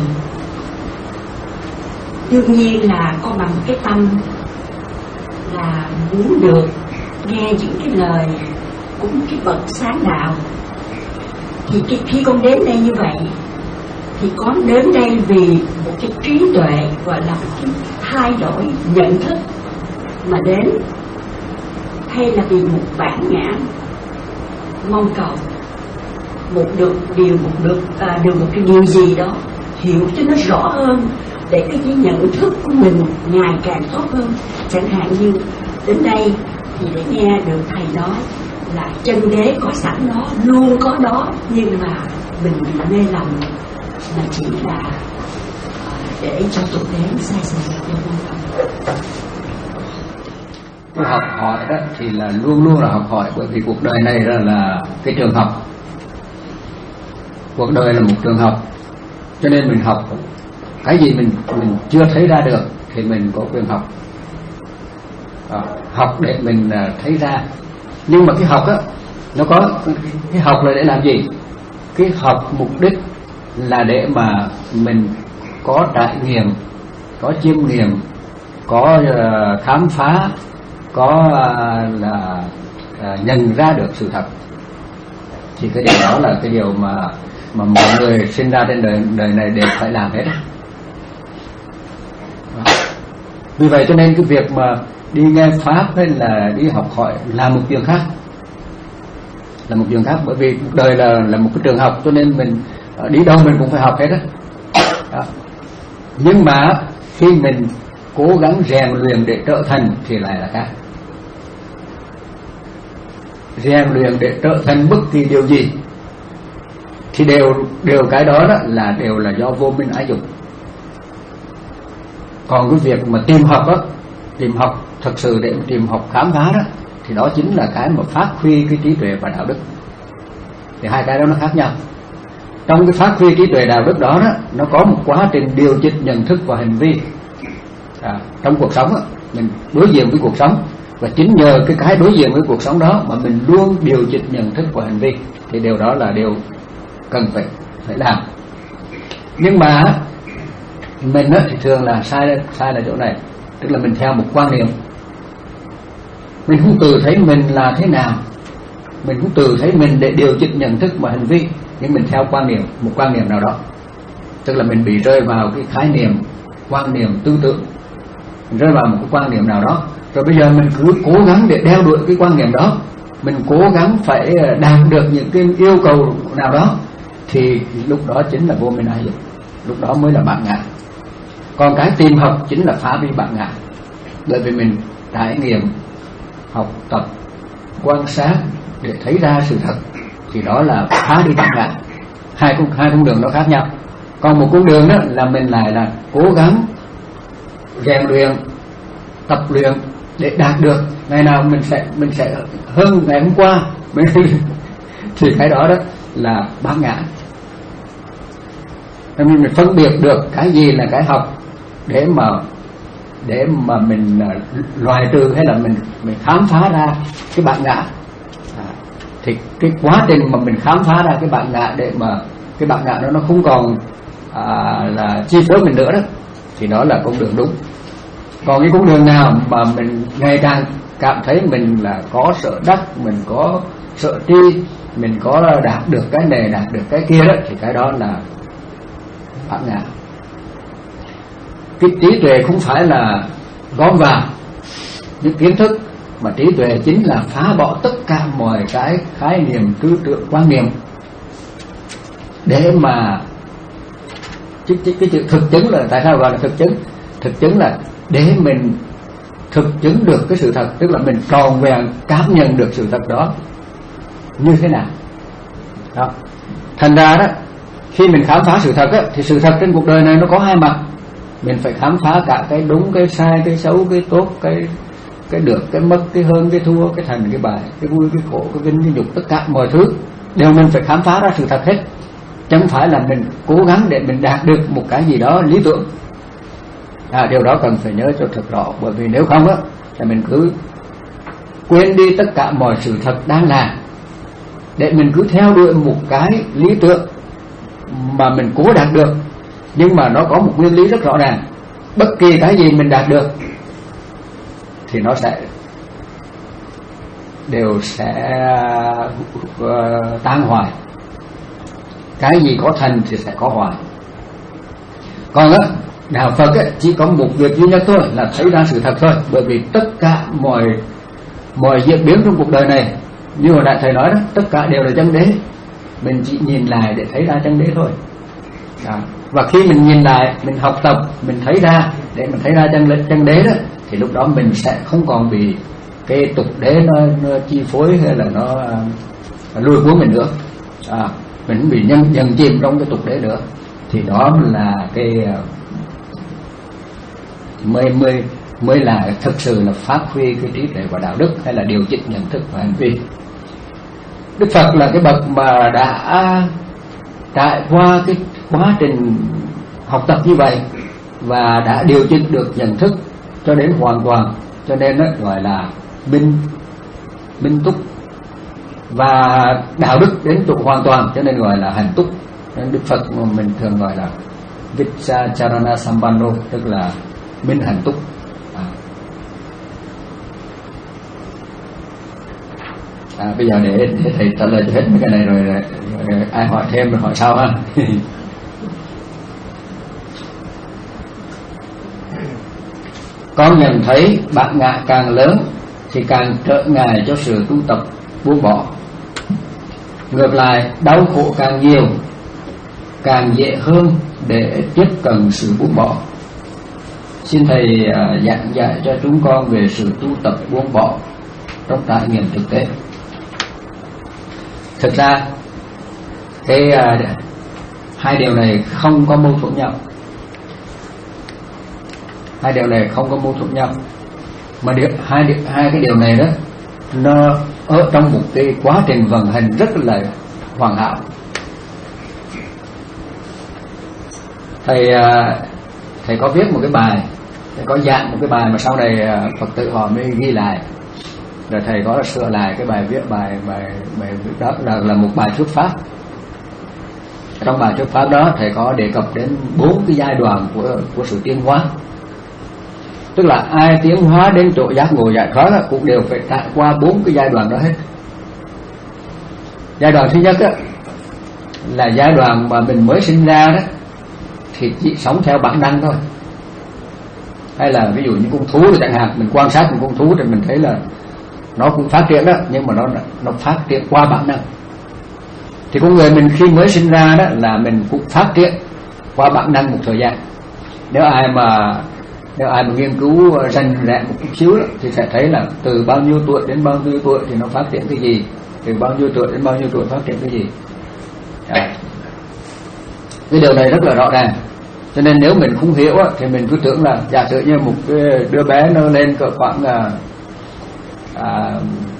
đương nhiên là con bằng cái tâm là muốn được nghe những cái lời của cái bậc sáng đạo. Thì cái, khi con đến đây như vậy thì con đến đây vì một cái trí tuệ gọi là một cái thay đổi nhận thức mà đến, hay là vì một bản ngã mong cầu một được điều một được à, được một cái điều gì đó hiểu cho nó rõ hơn, để cái nhận thức của mình ngày càng tốt hơn. Chẳng hạn như đến đây thì để nghe được thầy nói là chân đế có sẵn đó, luôn có đó, nhưng mà mình bị mê lầm mà chỉ là để cho tụi đến sai sầm. Cái học hỏi đó thì là luôn luôn là học hỏi, bởi vì cuộc đời này là, là cái trường học. Cuộc đời là một trường học, cho nên mình học cái gì mình mình chưa thấy ra được thì mình có quyền học. À, học để mình thấy ra. Nhưng mà cái học á, nó có cái học là để làm gì? Cái học mục đích là để mà mình có trải nghiệm, có chiêm nghiệm, có uh, khám phá, có uh, là uh, nhận ra được sự thật. Thì cái điều đó là cái điều mà mà mọi người sinh ra trên đời đời này đều phải làm hết. Vì vậy cho nên cái việc mà đi nghe pháp hay là đi học hỏi là một chuyện khác, là một chuyện khác. Bởi vì cuộc đời là là một cái trường học, cho nên mình đi đâu mình cũng phải học hết đó. Đó. Nhưng mà khi mình cố gắng rèn luyện để trở thành thì lại là khác. Rèn luyện để trở thành bất kỳ điều gì thì đều đều cái đó, đó là đều là do vô minh ái dục. Còn cái việc mà tìm học đó, tìm học thật sự để tìm học khám phá đó, thì đó chính là cái mà phát huy cái trí tuệ và đạo đức. Thì hai cái đó nó khác nhau. Trong cái phát huy trí tuệ đạo đức đó, đó nó có một quá trình điều chỉnh nhận thức và hành vi. À, trong cuộc sống đó, mình đối diện với cuộc sống, và chính nhờ cái cái đối diện với cuộc sống đó mà mình luôn điều chỉnh nhận thức và hành vi, thì điều đó là điều cần phải phải làm. Nhưng mà mình á, thì thường là sai sai là chỗ này, tức là mình theo một quan niệm, mình không tự thấy mình là thế nào, mình không tự thấy mình để điều chỉnh nhận thức và hành vi, nhưng mình theo quan niệm, một quan niệm nào đó, tức là mình bị rơi vào cái khái niệm, quan niệm tư tưởng, mình rơi vào một cái quan niệm nào đó, rồi bây giờ mình cứ cố gắng để đeo đuổi cái quan niệm đó, mình cố gắng phải đạt được những cái yêu cầu nào đó, thì lúc đó chính là vô minh ái dục, lúc đó mới là bản ngã. Còn cái tìm học chính là phá vi bản ngã, bởi vì mình trải nghiệm, học tập, quan sát để thấy ra sự thật, thì đó là phá đi bản ngã. Hai con hai con đường nó khác nhau. Còn một con đường đó là mình lại là cố gắng rèn luyện, tập luyện để đạt được, ngày nào mình sẽ mình sẽ hơn ngày hôm qua, mình thì cái đó đó là bản ngã. Nên mình phân biệt được cái gì là cái học để mà để mà mình loại trừ, hay là mình mình khám phá ra cái bản ngã. À, thì cái quá trình mà mình khám phá ra cái bản ngã, để mà cái bản ngã đó nó không còn à, là chi phối mình nữa đó, thì đó là con đường đúng. Còn cái con đường nào mà mình ngày càng cảm thấy mình là có sở đắc, mình có sở tri, mình có đạt được cái này, đạt được cái kia đó, thì cái đó là bản ngã. Cái trí tuệ không phải là gom vào những kiến thức, mà trí tuệ chính là phá bỏ tất cả mọi cái khái niệm, tư tưởng, quan niệm, để mà cái, cái, cái chữ thực chứng là tại sao gọi là thực chứng? Thực chứng là để mình thực chứng được cái sự thật, tức là mình tròn vẹn cảm nhận được sự thật đó như thế nào đó. Thành ra đó, khi mình khám phá sự thật á, thì sự thật trên cuộc đời này nó có hai mặt. Mình phải khám phá cả cái đúng, cái sai, cái xấu, cái tốt, cái cái được, cái mất, cái hơn, cái thua, cái thành, cái bại, cái vui, cái khổ, cái vinh, cái nhục, tất cả mọi thứ đều mình phải khám phá ra sự thật hết. Chẳng phải là mình cố gắng để mình đạt được một cái gì đó lý tưởng. À, điều đó cần phải nhớ cho thật rõ, bởi vì nếu không á, thì mình cứ quên đi tất cả mọi sự thật đang là, để mình cứ theo đuổi một cái lý tưởng mà mình cố đạt được, nhưng mà nó có một nguyên lý rất rõ ràng: bất kỳ cái gì mình đạt được thì nó sẽ đều sẽ uh, tan hoại. Cái gì có thành thì sẽ có hoại. Còn á, đạo Phật á, chỉ có một việc duy nhất thôi là thấy ra sự thật thôi. Bởi vì tất cả mọi mọi diễn biến trong cuộc đời này, như hồi nãy thầy nói đó, tất cả đều là chân đế. Mình chỉ nhìn lại để thấy ra chân đế thôi. Đó. Và khi mình nhìn lại, mình học tập, mình thấy ra để mình thấy ra chân chân đế đó, thì lúc đó mình sẽ không còn bị cái tục đế nó, nó chi phối hay là nó uh, lôi cuốn mình nữa. À, mình không bị nhân dần chìm trong cái tục đế nữa. Thì đó là cái uh, mới mới mới là thực sự là phát huy cái trí tuệ và đạo đức, hay là điều chỉnh nhận thức và hành vi. Đức Phật là cái bậc mà đã trải qua cái quá trình học tập như vậy và đã điều chỉnh được nhận thức cho đến hoàn toàn, cho nên nó gọi là minh minh túc, và đạo đức đến chỗ hoàn toàn, cho nên gọi là hạnh túc. Nên Đức Phật mà mình thường gọi là Vichacharana Sampanno, tức là minh hạnh túc. À. À, bây giờ để, để thầy trả lời cho hết mấy cái này rồi, rồi, rồi ai hỏi thêm rồi hỏi sau ha. Con nhận thấy bản ngã càng lớn thì càng trở ngại cho sự tu tập buông bỏ. Ngược lại, đau khổ càng nhiều càng dễ hơn để tiếp cận sự buông bỏ. Xin thầy uh, giảng dạy cho chúng con về sự tu tập buông bỏ trong trải nghiệm thực tế. Thực ra cái uh, hai điều này không có mâu thuẫn nhau. Hai điều này không có mâu thuẫn nhau, mà điều, hai hai cái điều này đó nó ở trong một cái quá trình vận hành rất là hoàn hảo. Thầy uh, thầy có viết một cái bài, thầy có dạng một cái bài mà sau này uh, Phật tử họ mới ghi lại, rồi thầy có sửa lại cái bài viết bài bài bài đó là, là một bài thuyết pháp. Trong bài thuyết pháp đó thầy có đề cập đến bốn cái giai đoạn của của sự tiến hóa. Tức là ai tiến hóa đến chỗ giác ngộ giải thoát đó, cũng đều phải trải qua bốn cái giai đoạn đó hết. Giai đoạn thứ nhất đó, là giai đoạn mà mình mới sinh ra đó thì chỉ sống theo bản năng thôi. Hay là ví dụ như con thú thì chẳng hạn, mình quan sát một con thú thì mình thấy là nó cũng phát triển đó, nhưng mà nó nó phát triển qua bản năng. Thì con người mình khi mới sinh ra đó là mình cũng phát triển qua bản năng một thời gian. Nếu ai mà nếu ai mà nghiên cứu rành rẽ một chút xíu đó, thì sẽ thấy là từ bao nhiêu tuổi đến bao nhiêu tuổi thì nó phát triển cái gì, từ bao nhiêu tuổi đến bao nhiêu tuổi phát triển cái gì. À, cái điều này rất là rõ ràng. Cho nên nếu mình không hiểu á, thì mình cứ tưởng là giả sử như một cái đứa bé nó lên cỡ khoảng à, à,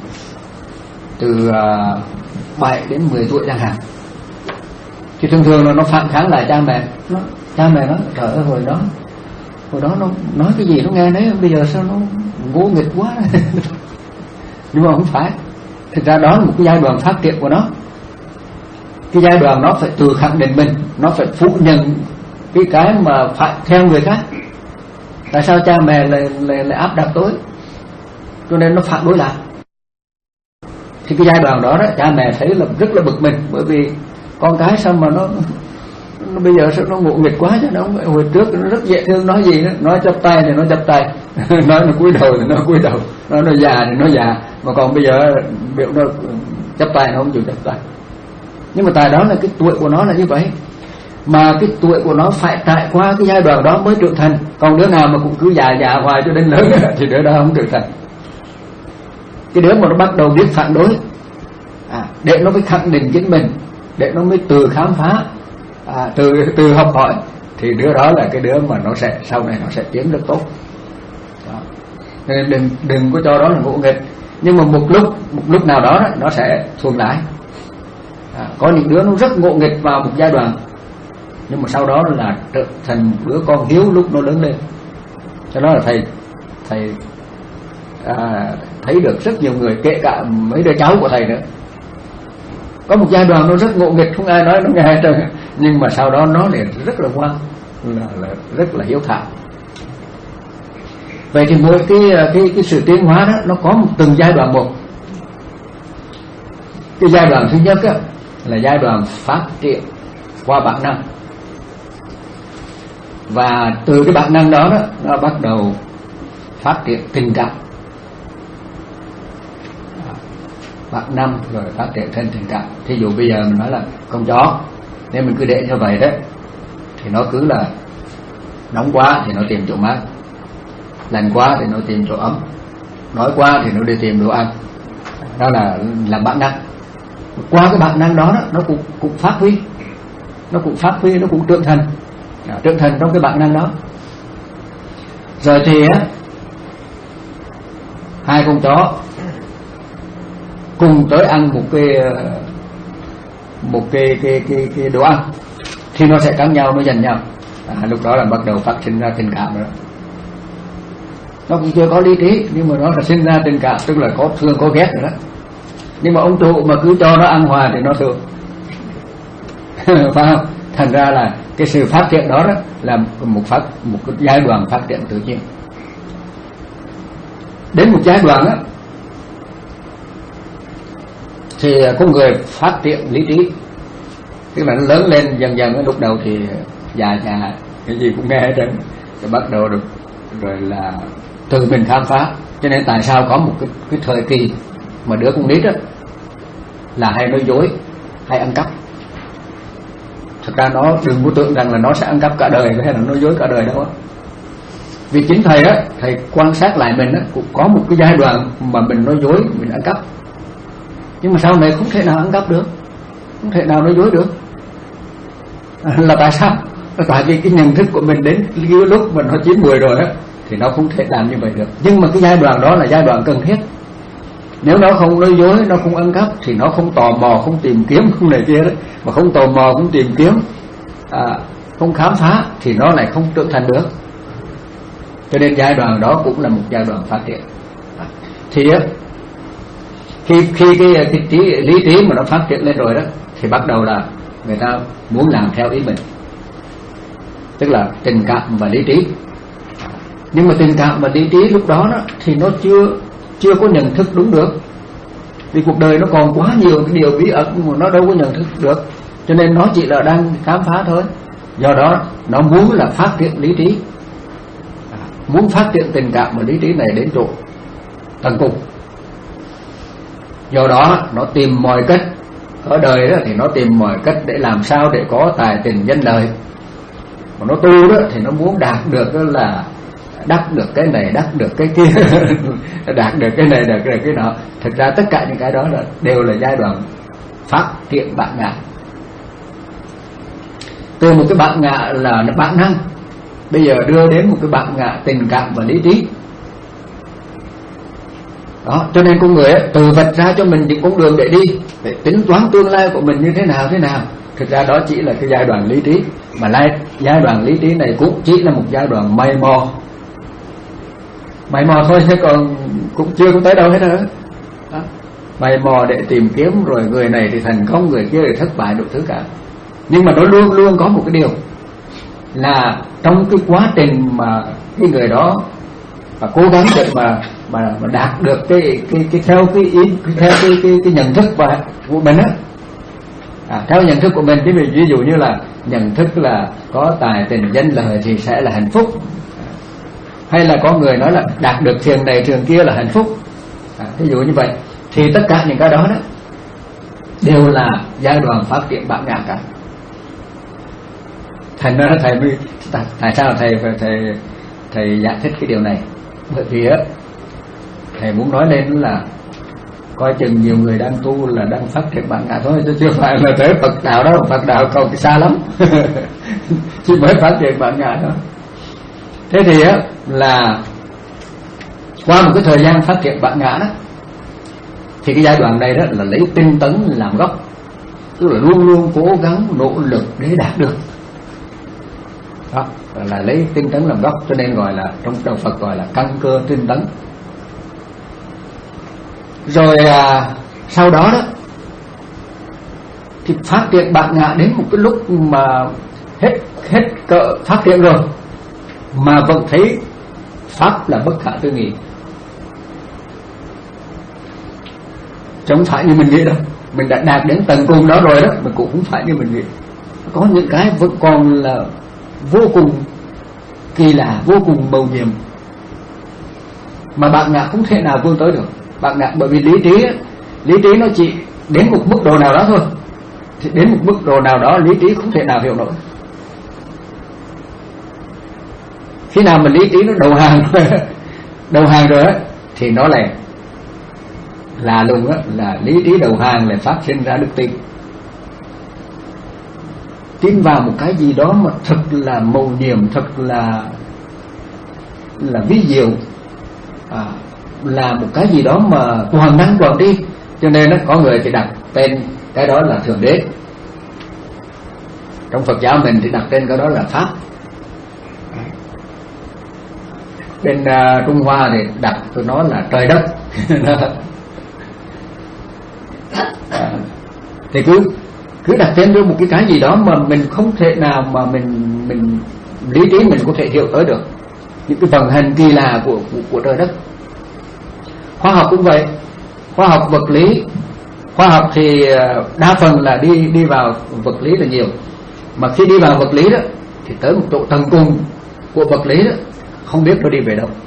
từ à, bảy đến mười tuổi chẳng hạn, thì thường thường là nó phản kháng lại cha mẹ. Nó, cha mẹ nó trời ơi, hồi đó hồi đó nó nói cái gì nó nghe đấy, bây giờ sao nó ngô nghịch quá. Nhưng mà không phải. Thực ra đó là một cái giai đoạn phát triển của nó. Cái giai đoạn nó phải tự khẳng định mình, nó phải phủ nhận cái cái mà phải theo người khác. Tại sao cha mẹ lại, lại, lại áp đặt tôi, cho nên nó phản đối lại. Thì cái giai đoạn đó, đó cha mẹ thấy là rất là bực mình, bởi vì con cái sao mà nó, nó bây giờ sao nó ngộ nghịch quá chứ. Nó hồi trước nó rất dễ thương, nói gì đó, nói chắp tay thì nó chắp tay, nói nó cúi đầu thì nó cúi đầu, nói nó già thì nó già. Mà còn bây giờ biểu nó chắp tay nó không chịu chắp tay. Nhưng mà tại đó là cái tuổi của nó là như vậy, mà cái tuổi của nó phải trải qua cái giai đoạn đó mới trưởng thành. Còn đứa nào mà cũng cứ già già hoài cho đến lớn thì đứa đó không trưởng thành. Cái đứa mà nó bắt đầu biết phản đối, à, để nó mới khẳng định chính mình, để nó mới tự khám phá, à, từ từ học hỏi, thì đứa đó là cái đứa mà nó sẽ sau này nó sẽ tiến rất tốt. Đó. Nên đừng đừng có cho đó là ngộ nghịch. Nhưng mà một lúc một lúc nào đó, đó nó sẽ thuần lại. À, có những đứa nó rất ngộ nghịch vào một giai đoạn, nhưng mà sau đó là trở thành đứa con hiếu lúc nó lớn lên. Cho đó là thầy thầy à, thấy được rất nhiều người, kể cả mấy đứa cháu của thầy nữa. Có một giai đoạn nó rất ngộ nghịch, không ai nói nó nghe hết trơn, nhưng mà sau đó nó lại rất là ngoan, là, là rất là hiếu thảo. Vậy thì mỗi cái cái cái sự tiến hóa đó nó có một từng giai đoạn một. Cái giai đoạn thứ nhất á, là giai đoạn phát triển qua bản năng, và từ cái bản năng đó, đó nó bắt đầu phát triển tình cảm. Bản năng rồi phát triển thành tình cảm. Thí dụ bây giờ mình nói là con chó, nếu mình cứ để như vậy đấy thì nó cứ là nóng quá thì nó tìm chỗ mát, lạnh quá thì nó tìm chỗ ấm, đói quá thì nó đi tìm đồ ăn. Đó là là bản năng. Qua cái bản năng đó, đó nó cũng cũng phát huy, nó cũng phát huy, nó cũng trưởng thành, trưởng thành trong cái bản năng đó. Rồi thì á, hai con chó cùng tới ăn một cái một cái cái cái, cái đồ ăn thì nó sẽ cắn nhau, nó giành nhau. À, lúc đó là bắt đầu phát sinh ra tình cảm rồi đó. Nó cũng chưa có lý trí nhưng mà nó là sinh ra tình cảm, tức là có thương có ghét rồi đó. Nhưng mà ông chủ mà cứ cho nó ăn hòa thì nó thương. Phải không? Thành ra là cái sự phát triển đó, đó là một phát một cái giai đoạn phát triển tự nhiên. Đến một giai đoạn đó thì con người phát triển lý trí, tức là nó lớn lên dần dần. Lúc đầu thì già già cái gì cũng nghe hết trơn, rồi bắt đầu được rồi là từ mình khám phá. Cho nên tại sao có một cái, cái thời kỳ mà đứa con nít đó là hay nói dối, hay ăn cắp. Thật ra nó đừng có tưởng rằng là nó sẽ ăn cắp cả đời hay là nói dối cả đời đâu á. Vì chính thầy á, thầy quan sát lại mình á, cũng có một cái giai đoạn mà mình nói dối, mình ăn cắp. Nhưng mà sau này không thể nào ăn cắp được, không thể nào nói dối được. À, là tại sao? Là tại vì cái nhận thức của mình đến cái lúc mà nó chín mùi rồi á thì nó không thể làm như vậy được. Nhưng mà cái giai đoạn đó là giai đoạn cần thiết. Nếu nó không nói dối, nó không ăn cắp thì nó không tò mò, không tìm kiếm, không này kia đấy. Mà không tò mò, không tìm kiếm, à, không khám phá thì nó lại không trưởng thành được. Cho nên giai đoạn đó cũng là một giai đoạn phát triển. À, thì á, khi khi cái, cái trí, lý trí mà nó phát triển lên rồi đó thì bắt đầu là người ta muốn làm theo ý mình, tức là tình cảm và lý trí. Nhưng mà tình cảm và lý trí lúc đó, đó thì nó chưa chưa có nhận thức đúng được. Vì cuộc đời nó còn quá nhiều cái điều bí ẩn mà nó đâu có nhận thức được, cho nên nó chỉ là đang khám phá thôi. Do đó nó muốn là phát triển lý trí, à, muốn phát triển tình cảm và lý trí này đến chỗ tận cùng. Do đó nó tìm mọi cách ở đời đó, thì nó tìm mọi cách để làm sao để có tài tình danh lợi. Mà nó tu đó thì nó muốn đạt được đó là đắc được cái này, đắc được cái kia, đạt được cái này, đạt được cái nọ. Thực ra tất cả những cái đó là đều là giai đoạn phát triển bản ngã. Từ một cái bản ngã là bản năng, bây giờ đưa đến một cái bản ngã tình cảm và lý trí. Đó, cho nên con người ấy, từ vạch ra cho mình những con đường để đi, để tính toán tương lai của mình như thế nào thế nào. Thực ra đó chỉ là cái giai đoạn lý trí, mà lại giai đoạn lý trí này cũng chỉ là một giai đoạn mày mò, mày mò thôi, chứ còn cũng chưa có tới đâu hết nữa. Đó, mày mò để tìm kiếm, rồi người này thì thành công, người kia thì thất bại, đủ thứ cả. Nhưng mà nó luôn luôn có một cái điều là trong cái quá trình mà cái người đó và cố gắng để mà mà, mà đạt được cái cái cái theo cái ý theo cái cái, cái nhận thức và của mình á, à, theo nhận thức của mình. Ví dụ ví dụ như là nhận thức là có tài tình danh lợi thì sẽ là hạnh phúc, hay là có người nói là đạt được thiền này thiền kia là hạnh phúc, à, ví dụ như vậy. Thì tất cả những cái đó đó đều là giai đoạn phát triển bản ngã cả. Thành ra thầy mới tại, tại sao thầy thầy thầy giải thích cái điều này, bởi vì á thầy muốn nói lên là coi chừng nhiều người đang tu là đang phát triển bản ngã thôi, chứ chưa phải là tới Phật đạo đó. Phật đạo còn xa lắm chỉ mới phát triển bản ngã thôi. Thế thì á là qua một cái thời gian phát triển bản ngã đó thì cái giai đoạn này đó là lấy tinh tấn làm gốc, tức là luôn luôn cố gắng nỗ lực để đạt được. Đó là lấy tinh tấn làm gốc, cho nên gọi là trong đạo Phật gọi là căn cơ tinh tấn. Rồi à, sau đó đó thì phát triển bát nhã đến một cái lúc mà hết hết cỡ phát triển rồi mà vẫn thấy pháp là bất khả tư nghị. Chứ không phải như mình nghĩ đâu. Mình đã đạt đến tầng cùng đó rồi đó, mà cũng không phải như mình nghĩ. Có những cái vẫn còn là vô cùng kỳ lạ, vô cùng mầu nhiệm mà bạn ngạ không thể nào vươn tới được. Bạn ngạ bởi vì lý trí lý trí nó chỉ đến một mức độ nào đó thôi, thì đến một mức độ nào đó lý trí không thể nào hiểu nổi. Khi nào mà lý trí nó đầu hàng đầu hàng rồi á thì nó lại là luôn á, là lý trí đầu hàng lại phát sinh ra đức tin. Tin vào một cái gì đó mà thật là mầu nhiệm, thật là là ví diệu, à, là một cái gì đó mà toàn năng toàn tri. Cho nên nó có người thì đặt tên cái đó là Thượng Đế. Trong Phật giáo mình thì đặt tên cái đó là Pháp. Bên uh, Trung Hoa thì đặt tôi nói là trời đất. à, thì cứ cứ đặt tên cho một cái cái gì đó mà mình không thể nào mà mình mình lý trí mình có thể hiểu tới được những cái vận hành kỳ lạ của, của của trời đất. Khoa học cũng vậy, khoa học vật lý, khoa học thì đa phần là đi đi vào vật lý là nhiều, mà khi đi vào vật lý đó thì tới một chỗ tầng cùng của vật lý đó không biết nó đi về đâu.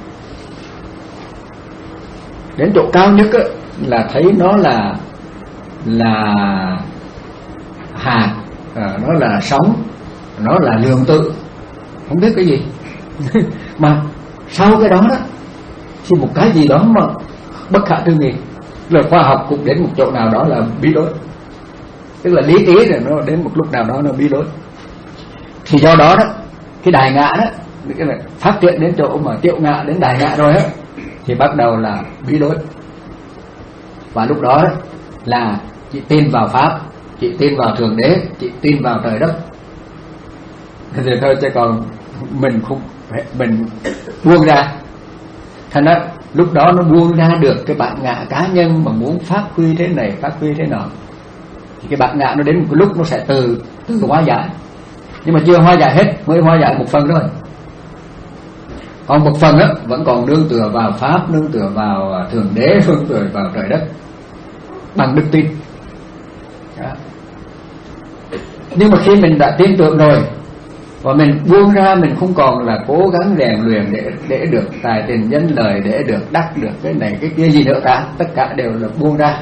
Đến chỗ cao nhất đó, là thấy nó là là hạt, à, nó là sóng, nó là lượng tử, không biết cái gì. Mà sau cái đó đó thì một cái gì đó mà bất khả tư nghị, rồi khoa học cũng đến một chỗ nào đó là bí lối, tức là lý trí rồi nó đến một lúc nào đó nó bí lối. Thì do đó đó cái đại ngã đó, cái này phát triển đến chỗ mà tiểu ngã đến đại ngã rồi á thì bắt đầu là bí lối. Và lúc đó, đó là chị tin vào pháp, chị tin vào Thượng Đế, chị tin vào trời đất. Thì thôi, chứ còn mình không mình buông ra. Thành ra lúc đó nó buông ra được cái bản ngã cá nhân mà muốn phát huy thế này, phát huy thế nọ. Thì cái bản ngã nó đến một lúc nó sẽ từ từ hóa giải. Nhưng mà chưa hóa giải hết, mới hóa giải một phần thôi. Còn một phần đó vẫn còn nương tựa vào pháp, nương tựa vào Thượng Đế, nương tựa vào trời đất bằng đức tin. Đó. Nhưng mà khi mình đã tin tưởng rồi và mình buông ra, mình không còn là cố gắng rèn luyện để để được tài tình danh lời, để được đắc được cái này cái kia gì nữa cả, tất cả đều là buông ra.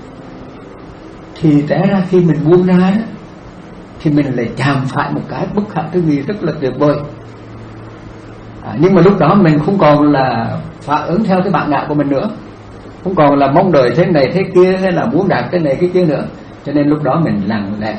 Thì té ra khi mình buông ra đó, thì mình lại chạm phải một cái bất khả tư nghị rất là tuyệt vời. À, nhưng mà lúc đó mình không còn là phản ứng theo cái bản ngã của mình nữa, không còn là mong đợi thế này thế kia, hay là muốn đạt cái này cái kia nữa. Cho nên lúc đó mình lặng lẽ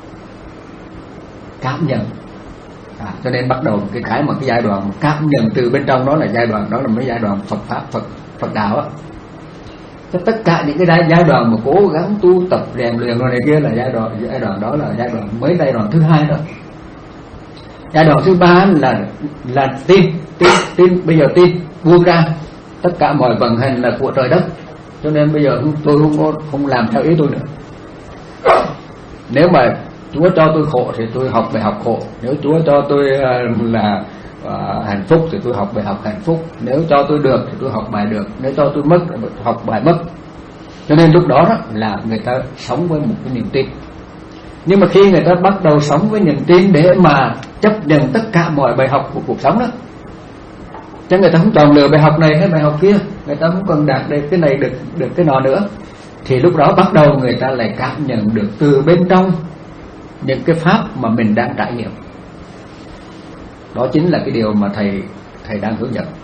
cảm nhận. À, cho nên bắt đầu cái cái mà cái giai đoạn cảm nhận từ bên trong đó là giai đoạn đó là mấy giai đoạn Phật pháp, Phật Phật đạo á. Tất cả những cái giai đoạn mà cố gắng tu tập rèn luyện rồi này kia là giai đoạn giai đoạn đó là giai đoạn mới giai đoạn thứ hai đó. Giai đoạn thứ ba là là tin tin tin bây giờ tin buông ra tất cả mọi vận hành là của trời đất. Cho nên bây giờ tôi không có không làm theo ý tôi nữa. Nếu mà Chúa cho tôi khổ thì tôi học bài học khổ, nếu Chúa cho tôi là uh, hạnh phúc thì tôi học bài học hạnh phúc, nếu cho tôi được thì tôi học bài được, nếu cho tôi mất thì tôi học bài mất. Cho nên lúc đó, đó là người ta sống với một cái niềm tin. Nhưng mà khi người ta bắt đầu sống với niềm tin để mà chấp nhận tất cả mọi bài học của cuộc sống đó, chứ người ta không chọn lựa bài học này hay bài học kia, người ta không cần đạt được cái này được được cái nọ nữa, thì lúc đó bắt đầu người ta lại cảm nhận được từ bên trong những cái pháp mà mình đang trải nghiệm. Đó chính là cái điều mà thầy thầy đang hướng dẫn.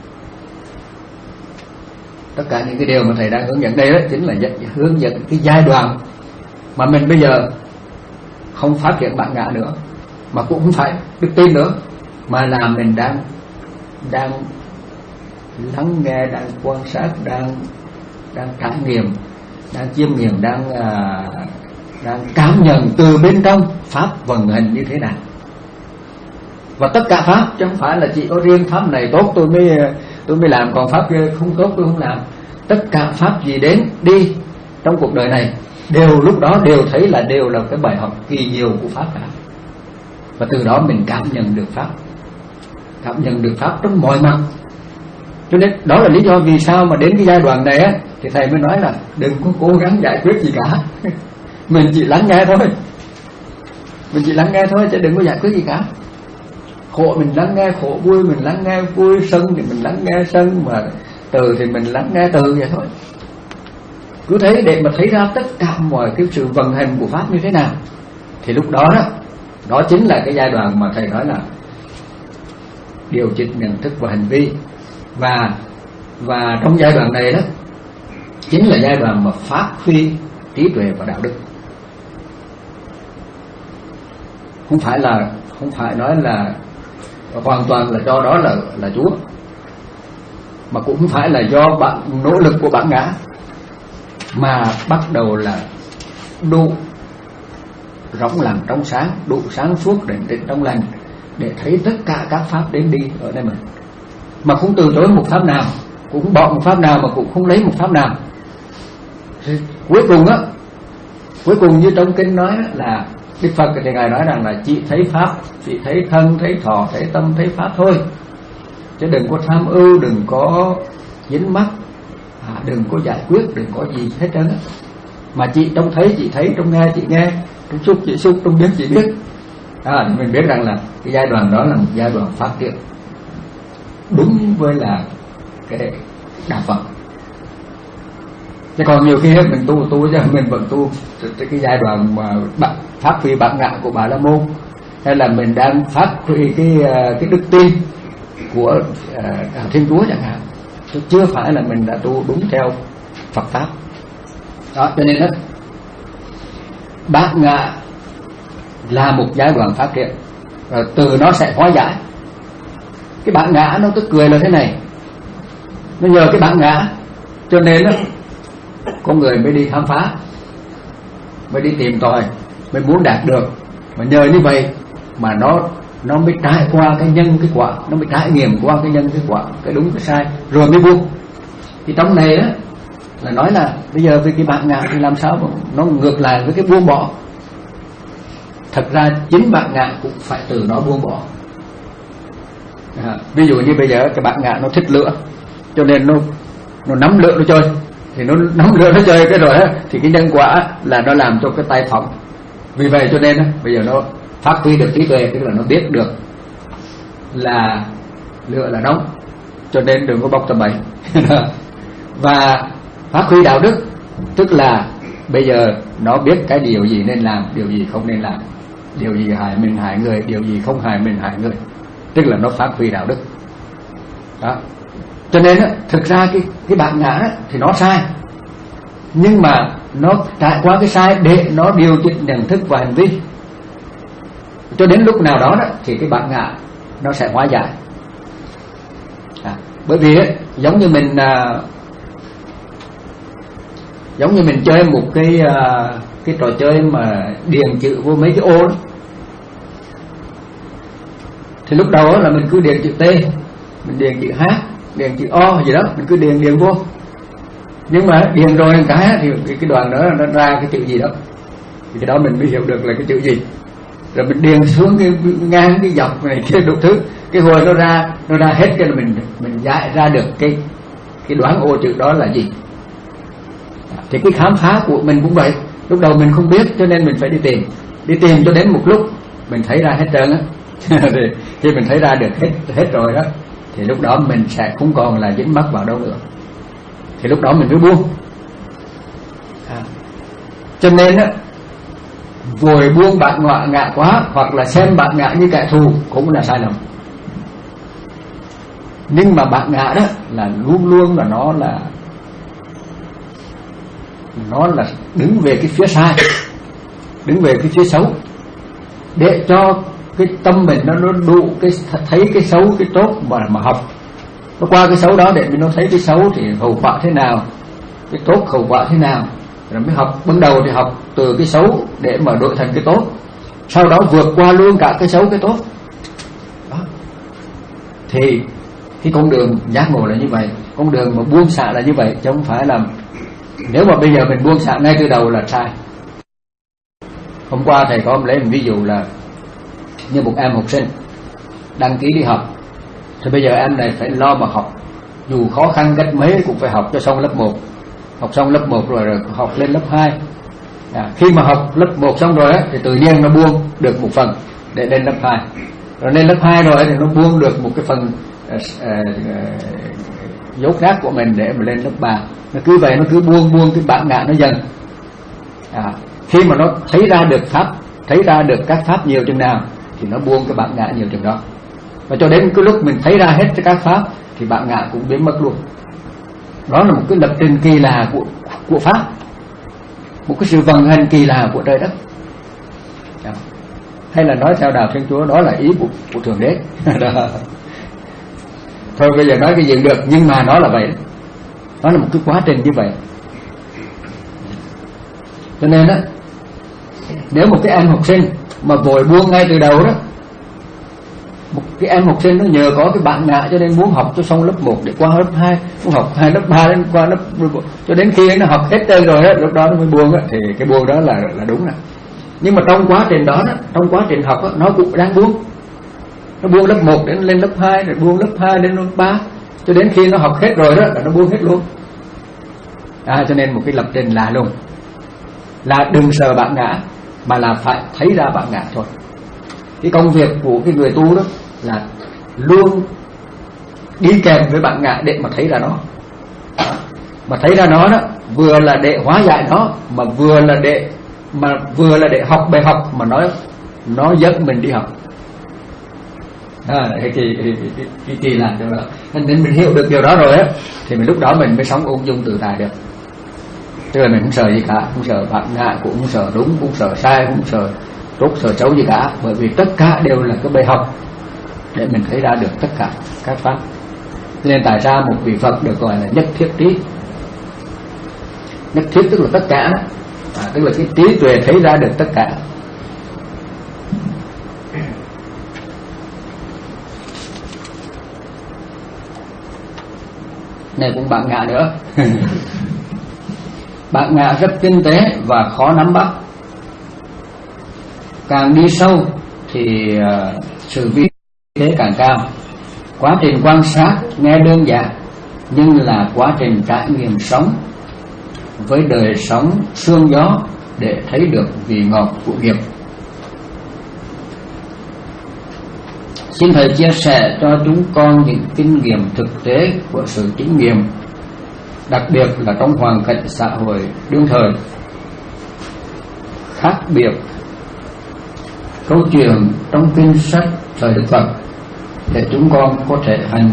Tất cả những cái điều mà thầy đang hướng dẫn đây đó chính là hướng dẫn cái giai đoạn mà mình bây giờ không phát triển bản ngã nữa, mà cũng không phải đức tin nữa, mà là mình đang đang lắng nghe, đang quan sát, đang đang trải nghiệm, đang chiêm nghiệm, đang uh, đang cảm nhận từ bên trong pháp vận hành như thế nào. Và tất cả pháp chứ không phải là chỉ có riêng pháp này tốt tôi mới tôi mới làm, còn pháp kia không tốt tôi không làm. tất cả pháp gì đến đi trong cuộc đời này đều lúc đó đều thấy là đều là cái bài học kỳ diệu của pháp cả. Và từ đó mình cảm nhận được pháp, cảm nhận được pháp trong mọi mặt. Cho nên đó là lý do vì sao mà đến cái giai đoạn này á, thì thầy mới nói là đừng có cố gắng giải quyết gì cả. Mình chỉ lắng nghe thôi, mình chỉ lắng nghe thôi chứ đừng có giải quyết gì cả. Khổ mình lắng nghe khổ, vui mình lắng nghe vui, sân thì mình lắng nghe sân, mà từ thì mình lắng nghe từ vậy thôi. Cứ thế để mà thấy ra tất cả mọi cái sự vận hành của pháp như thế nào, thì lúc đó đó, đó chính là cái giai đoạn mà thầy nói là điều chỉnh nhận thức và hành vi. Và và trong giai đoạn này đó chính là giai đoạn mà phát huy trí tuệ và đạo đức. Không phải là không phải nói là hoàn toàn là do đó là là Chúa, mà cũng không phải là do bạn nỗ lực của bản ngã, mà bắt đầu là đủ rộng lặng trong sáng, đủ sáng suốt định tĩnh trong lành để thấy tất cả các pháp đến đi ở đây mình, mà không từ chối một pháp nào, cũng không bỏ một pháp nào, mà cũng không lấy một pháp nào. Thì cuối cùng á, cuối cùng như trong kinh nói là Đức Phật thì ngài nói rằng là chỉ thấy pháp, chỉ thấy thân, thấy thọ, thấy tâm, thấy pháp thôi, chứ đừng có tham ưu, đừng có dính mắc, à, đừng có giải quyết, đừng có gì hết trơn á. Mà chị trông thấy chị thấy, trong nghe chị nghe, trong xúc chị xúc, trong biết chị biết. À, mình biết rằng là cái giai đoạn đó là một giai đoạn phát triển đúng với là cái đạo Phật. Chứ còn nhiều khi mình tu tu chứ mình vẫn tu cái giai đoạn mà phát huy bản ngã của Bà La Môn, hay là mình đang phát huy cái cái đức tin của uh, Thiên Chúa chẳng hạn, chứ chưa phải là mình đã tu đúng theo Phật pháp. Đó, cho nên đó, bản ngã là một giai đoạn phát triển, rồi từ nó sẽ hóa giải. Cái bản ngã nó cứ cười là thế này, nó nhờ cái bản ngã cho nên đó, con người mới đi khám phá, mới đi tìm tòi, mới muốn đạt được. Mà nhờ như vậy mà nó nó mới trải qua cái nhân cái quả, nó mới trải nghiệm qua cái nhân cái quả, cái đúng cái sai, rồi mới buông. Thì trong này á là nói là bây giờ với cái bản ngã thì làm sao mà nó ngược lại với cái buông bỏ. Thật ra chính bản ngã cũng phải từ nó buông bỏ. À, ví dụ như bây giờ cái bản ngã nó thích lửa, cho nên nó nó nắm lửa nó chơi, thì nó nắm lửa nó chơi cái rồi á, thì cái nhân quả là nó làm cho cái tay phỏng. Vì vậy cho nên á, bây giờ nó phát huy được trí tuệ, tức là nó biết được là lửa là nóng, cho nên đừng có bốc tầm bậy. Và phát huy đạo đức, tức là bây giờ nó biết cái điều gì nên làm, điều gì không nên làm, điều gì hại mình hại người, điều gì không hại mình hại người, tức là nó phát huy đạo đức. Đó. Cho nên á, thực ra cái cái bản ngã á, thì nó sai, nhưng mà nó trải qua cái sai để nó điều chỉnh nhận thức và hành vi, cho đến lúc nào đó, đó thì cái bản ngã nó sẽ hóa giải. À, bởi vì ấy, giống như mình à, giống như mình chơi một cái à, cái trò chơi mà điền chữ vô mấy cái ô đó. Thì lúc đầu là mình cứ điền chữ T, mình điền chữ H, điền chữ O gì đó, mình cứ điền điền vô. Nhưng mà điền rồi một cái thì cái đoạn đó nó ra cái chữ gì đó, thì cái đó mình mới hiểu được là cái chữ gì. Rồi mình điền xuống cái ngang cái dọc này kia đủ thứ, cái hồi nó ra nó ra hết cái là mình mình giải ra được cái cái đoán ô chữ đó là gì. Thì cái khám phá của mình cũng vậy, lúc đầu mình không biết cho nên mình phải đi tìm, đi tìm cho đến một lúc mình thấy ra hết trơn á. Thì khi mình thấy ra được hết hết rồi đó, thì lúc đó mình sẽ không còn là dính mắc vào đâu nữa, thì lúc đó mình mới buông. À, cho nên á, vội buông bản ngã ngã quá, hoặc là xem bản ngã như kẻ thù cũng là sai lầm. Nhưng mà bản ngã đó là luôn luôn là nó là nó là đứng về cái phía sai, đứng về cái phía xấu, để cho cái tâm mình nó nó đủ cái thấy cái xấu cái tốt mà mà học. Nó qua cái xấu đó để mình nó thấy cái xấu thì hậu quả thế nào, cái tốt hậu quả thế nào, rồi mới học. Ban đầu thì học từ cái xấu để mà đổi thành cái tốt, sau đó vượt qua luôn cả cái xấu cái tốt. Đó. Thì cái con đường giác ngộ là như vậy. con đường mà buông xả là như vậy, chứ không phải là nếu mà bây giờ mình buông xả ngay từ đầu là sai. Hôm qua thầy có lấy một ví dụ là như một em học sinh đăng ký đi học, thì bây giờ em này phải lo mà học, dù khó khăn cách mấy cũng phải học cho xong lớp một. Học xong lớp một rồi, rồi học lên lớp hai. À, khi mà học lớp một xong rồi á, thì tự nhiên nó buông được một phần để lên lớp hai. Rồi lên lớp hai rồi thì nó buông được một cái phần uh, uh, dấu khác của mình để mà lên lớp ba. Nó cứ vậy, nó cứ buông buông cái bản ngã nó dần. À, khi mà nó thấy ra được pháp, thấy ra được các pháp nhiều chừng nào thì nó buông cái bản ngã nhiều chừng đó. Và cho đến cái lúc mình thấy ra hết các pháp thì bản ngã cũng biến mất luôn. Đó là một cái lập trình kỳ lạ của của pháp, một cái sự vận hành kỳ lạ của trời đất. Đó. Hay là nói theo đạo Thiên Chúa, đó là ý của, của Thượng Đế. Thôi bây giờ nói cái gì cũng được, nhưng mà nó là vậy. Nó là một cái quá trình như vậy. Cho nên đó, nếu một cái em học sinh mà vội buông ngay từ đầu đó, một cái em học sinh nó nhờ có cái bản ngã cho nên muốn học cho xong lớp một để qua lớp hai, muốn học hai lớp ba đến qua lớp một, cho đến khi nó học hết trơn rồi đó, lúc đó nó mới buông đó, thì cái buông đó là là đúng rồi. Nhưng mà trong quá trình đó, đó trong quá trình học đó, nó cũng đang buông. Nó buông lớp một đến lên lớp hai, rồi buông lớp hai đến lớp ba, cho đến khi nó học hết rồi đó là nó buông hết luôn. À, cho nên một cái lập trình là luôn, là đừng sợ bản ngã, mà là phải thấy ra bản ngã thôi. Cái công việc của cái người tu đó là luôn đi kèm với bản ngã để mà thấy ra nó. Đó. Mà thấy ra nó đó, vừa là để hóa giải nó, mà vừa là để mà vừa là để học bài học mà nó nó dẫn mình đi học. À, cái kỳ cái, cái kỳ là điều đó. Nên mình hiểu được điều đó rồi á, thì mình lúc đó mình mới sống ung dung tự tại được. Tức là mình không sợ gì cả, không sợ bản ngã, cũng không sợ đúng, cũng sợ sai, cũng sợ tốt, sợ xấu gì cả, bởi vì tất cả đều là cái bài học để mình thấy ra được tất cả các pháp. Nên tại sao một vị Phật được gọi là nhất thiết trí? Nhất thiết tức là tất cả, à, tức là cái trí tuệ thấy ra được tất cả. Này cũng bản ngã nữa. Bản ngã rất tinh tế và khó nắm bắt. Càng đi sâu thì uh, sự vi tế càng cao. Quá trình quan sát nghe đơn giản, nhưng là quá trình trải nghiệm sống với đời sống sương gió để thấy được vị ngọt của nghiệp. Xin Thầy chia sẻ cho chúng con những kinh nghiệm thực tế của sự chứng nghiệm, đặc biệt là trong hoàn cảnh xã hội đương thời. Khác biệt câu chuyện trong kinh sách thời Đức Phật để chúng con có thể hành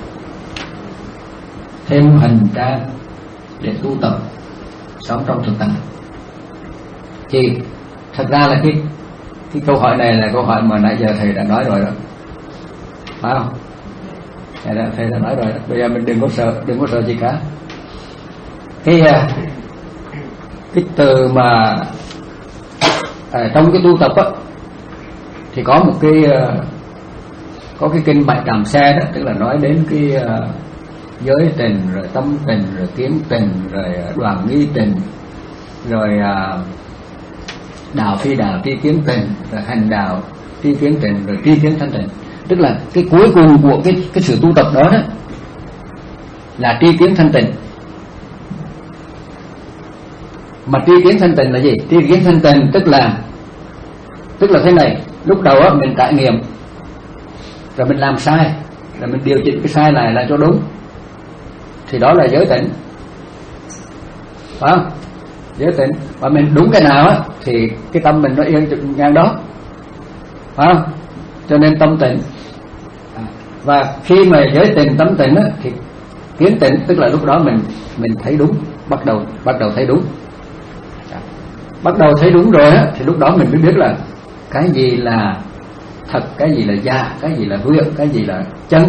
thêm hành trang để tu tập sống trong thực tại. Thì thật ra là cái cái câu hỏi này là câu hỏi mà nãy giờ thầy đã nói rồi đó, phải không? Thầy đã, thầy đã nói rồi đó. Bây giờ mình đừng có sợ, đừng có sợ gì cả. Cái cái từ mà à, trong cái tu tập á, thì có một cái có cái kinh Bạch Đàm Xe đó, tức là nói đến cái uh, giới tình, rồi tâm tình, rồi kiến tình, rồi đoàn nghi tình, rồi uh, đạo phi đạo tri kiến tình, rồi hành đạo tri kiến tình, rồi tri kiến thanh tình. Tức là cái cuối cùng của cái cái sự tu tập đó đó là tri kiến thanh tình. Mà tri kiến thanh tình là gì? Tri kiến thanh tình tức là tức là thế này, lúc đầu á mình trải nghiệm rồi mình làm sai, rồi mình điều chỉnh cái sai này lại cho đúng, thì đó là giới tỉnh, phải không? Giới tỉnh. Và mình đúng cái nào á thì cái tâm mình nó yên ngang đó, phải không? Cho nên tâm tịnh. Và khi mà giới tình tâm tịnh á thì kiến tịnh, tức là lúc đó mình mình thấy đúng, bắt đầu bắt đầu thấy đúng, bắt đầu thấy đúng rồi á thì lúc đó mình mới biết là cái gì là thật, cái gì là giả, cái gì là hư, cái gì là chân,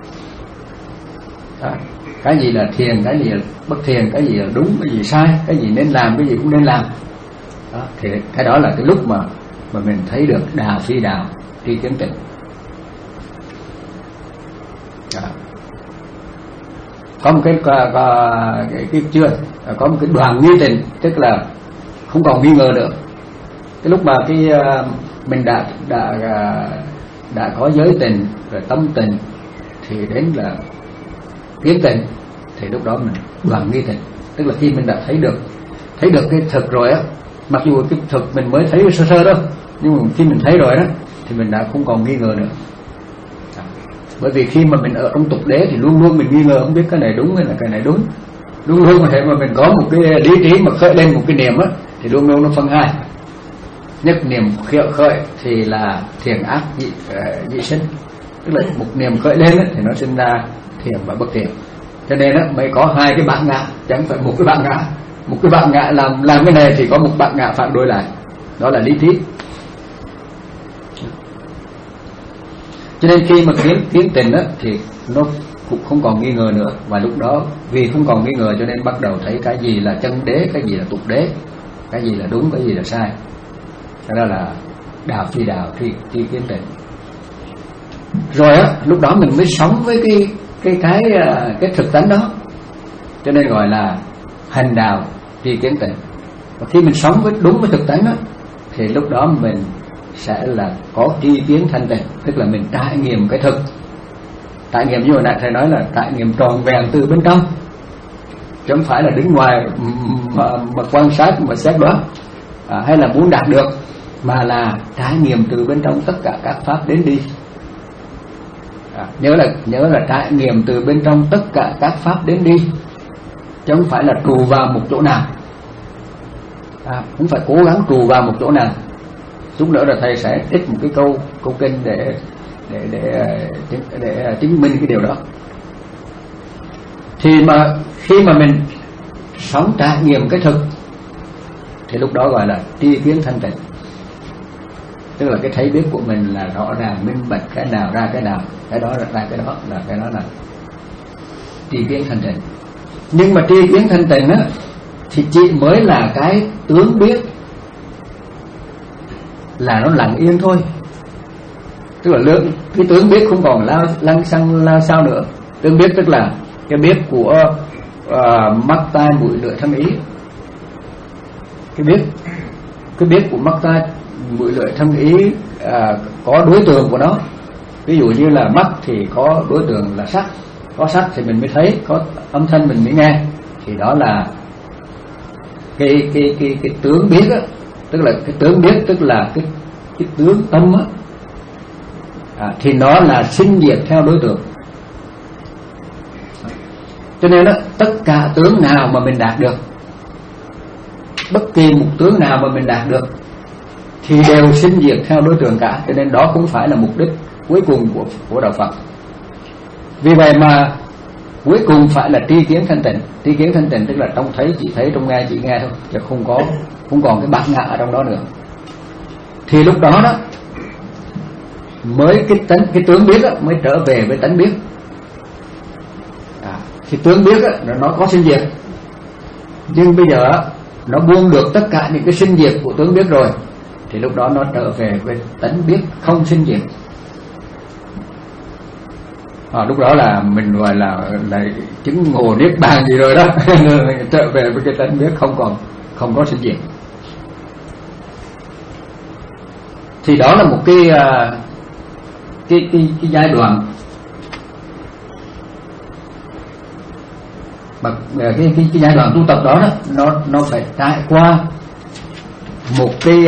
đó. Cái gì là thiền, cái gì là bất thiền, cái gì là đúng, cái gì sai, cái gì nên làm, cái gì cũng nên làm. Đó. Thì cái đó là cái lúc mà mà mình thấy được đạo phi đạo, tri kiến tịnh. có một cái có, có, cái, cái chưa có một cái đoàn nghi tình, tức là không còn nghi ngờ nữa. Cái lúc mà cái mình đã đã đã có giới tình rồi tâm tình thì đến là kiến tình, thì lúc đó mình đoàn nghi tình, tức là khi mình đã thấy được thấy được cái thực rồi á, mặc dù cái thực mình mới thấy sơ sơ đó, nhưng mà khi mình thấy rồi đó thì mình đã không còn nghi ngờ nữa. Bởi vì khi mà mình ở trong tục đế thì luôn luôn mình nghi ngờ không biết cái này đúng hay là cái này đúng, luôn luôn mà mà mình có một cái lý trí mà khởi lên một cái niệm á thì luôn luôn nó phân hai. Nhất niệm khởi, khởi thì là thiện ác dị, uh, dị sinh, tức là một niệm khởi lên ấy, thì nó sinh ra thiện và bất thiện. Cho nên đó, mới có hai cái bản ngã, chẳng phải một cái bản ngã. Một cái bản ngã làm làm cái này thì có một bản ngã phản đối lại, đó là lý trí. Cho nên khi mà kiến kiến tình đó, thì nó cũng không còn nghi ngờ nữa. Và lúc đó vì không còn nghi ngờ cho nên bắt đầu thấy cái gì là chân đế, cái gì là tục đế, cái gì là đúng, cái gì là sai. Đó là đạo phi đạo, tri, tri kiến tình. Rồi á, lúc đó mình mới sống với cái cái cái cái thực tánh đó, cho nên gọi là hành đạo tri kiến tình. Và khi mình sống với đúng với thực tánh đó, thì lúc đó mình sẽ là có tri kiến thanh tịnh, tức là mình trải nghiệm cái thực. Trải nghiệm như hồi nãy thầy nói là trải nghiệm tròn vẹn từ bên trong, chứ không phải là đứng ngoài mà, mà quan sát mà xét đoán à, hay là muốn đạt được, mà là trải nghiệm từ bên trong tất cả các pháp đến đi. À, nhớ là nhớ là trải nghiệm từ bên trong tất cả các pháp đến đi, chứ không phải là trù vào một chỗ nào, à, cũng phải cố gắng trù vào một chỗ nào. Chút nữa là thầy sẽ trích một cái câu câu kinh để để để để, để chứng minh cái điều đó. Thì mà khi mà mình sống trải nghiệm cái thực thì lúc đó gọi là tri kiến thanh tịnh, tức là cái thấy biết của mình là rõ ràng minh bạch, cái nào ra cái nào, cái đó ra cái đó là cái đó là tri kiến thanh tịnh. Nhưng mà tri kiến thanh tịnh á thì chỉ mới là cái tướng biết, là nó lặng yên thôi, tức là lượng cái tướng biết không còn lao lăng xăng lao sao nữa. Tướng biết tức là cái biết của uh, mắt tai mũi lưỡi thân ý, cái biết cái biết của mắt tai mũi lưỡi thân ý uh, có đối tượng của nó. Ví dụ như là mắt thì có đối tượng là sắc, có sắc thì mình mới thấy, có âm thanh mình mới nghe, thì đó là cái cái cái cái tướng biết á. Tức là cái tướng biết tức là cái cái tướng tâm á, à, thì nó là sinh diệt theo đối tượng. Cho nên đó, tất cả tướng nào mà mình đạt được, bất kỳ một tướng nào mà mình đạt được thì đều sinh diệt theo đối tượng cả. Cho nên đó cũng phải là mục đích cuối cùng của của đạo Phật. Vì vậy mà cuối cùng phải là tri kiến thanh tịnh. Tri kiến thanh tịnh tức là trong thấy chỉ thấy, trong nghe chỉ nghe thôi, chứ không có không còn cái bản ngã ở trong đó nữa. Thì lúc đó đó mới cái tánh, cái tướng biết đó, mới trở về với tánh biết. À, thì tướng biết đó, nó có sinh diệt, nhưng bây giờ nó buông được tất cả những cái sinh diệt của tướng biết rồi, thì lúc đó nó trở về với tánh biết không sinh diệt. À, lúc đó là mình gọi là, là chứng ngộ niết bàn gì rồi đó. Trở về với cái tánh biết không còn không có sinh diệt. Thì đó là một cái cái cái, cái giai đoạn mà cái, cái cái giai đoạn tu tập đó, đó nó nó phải trải qua một cái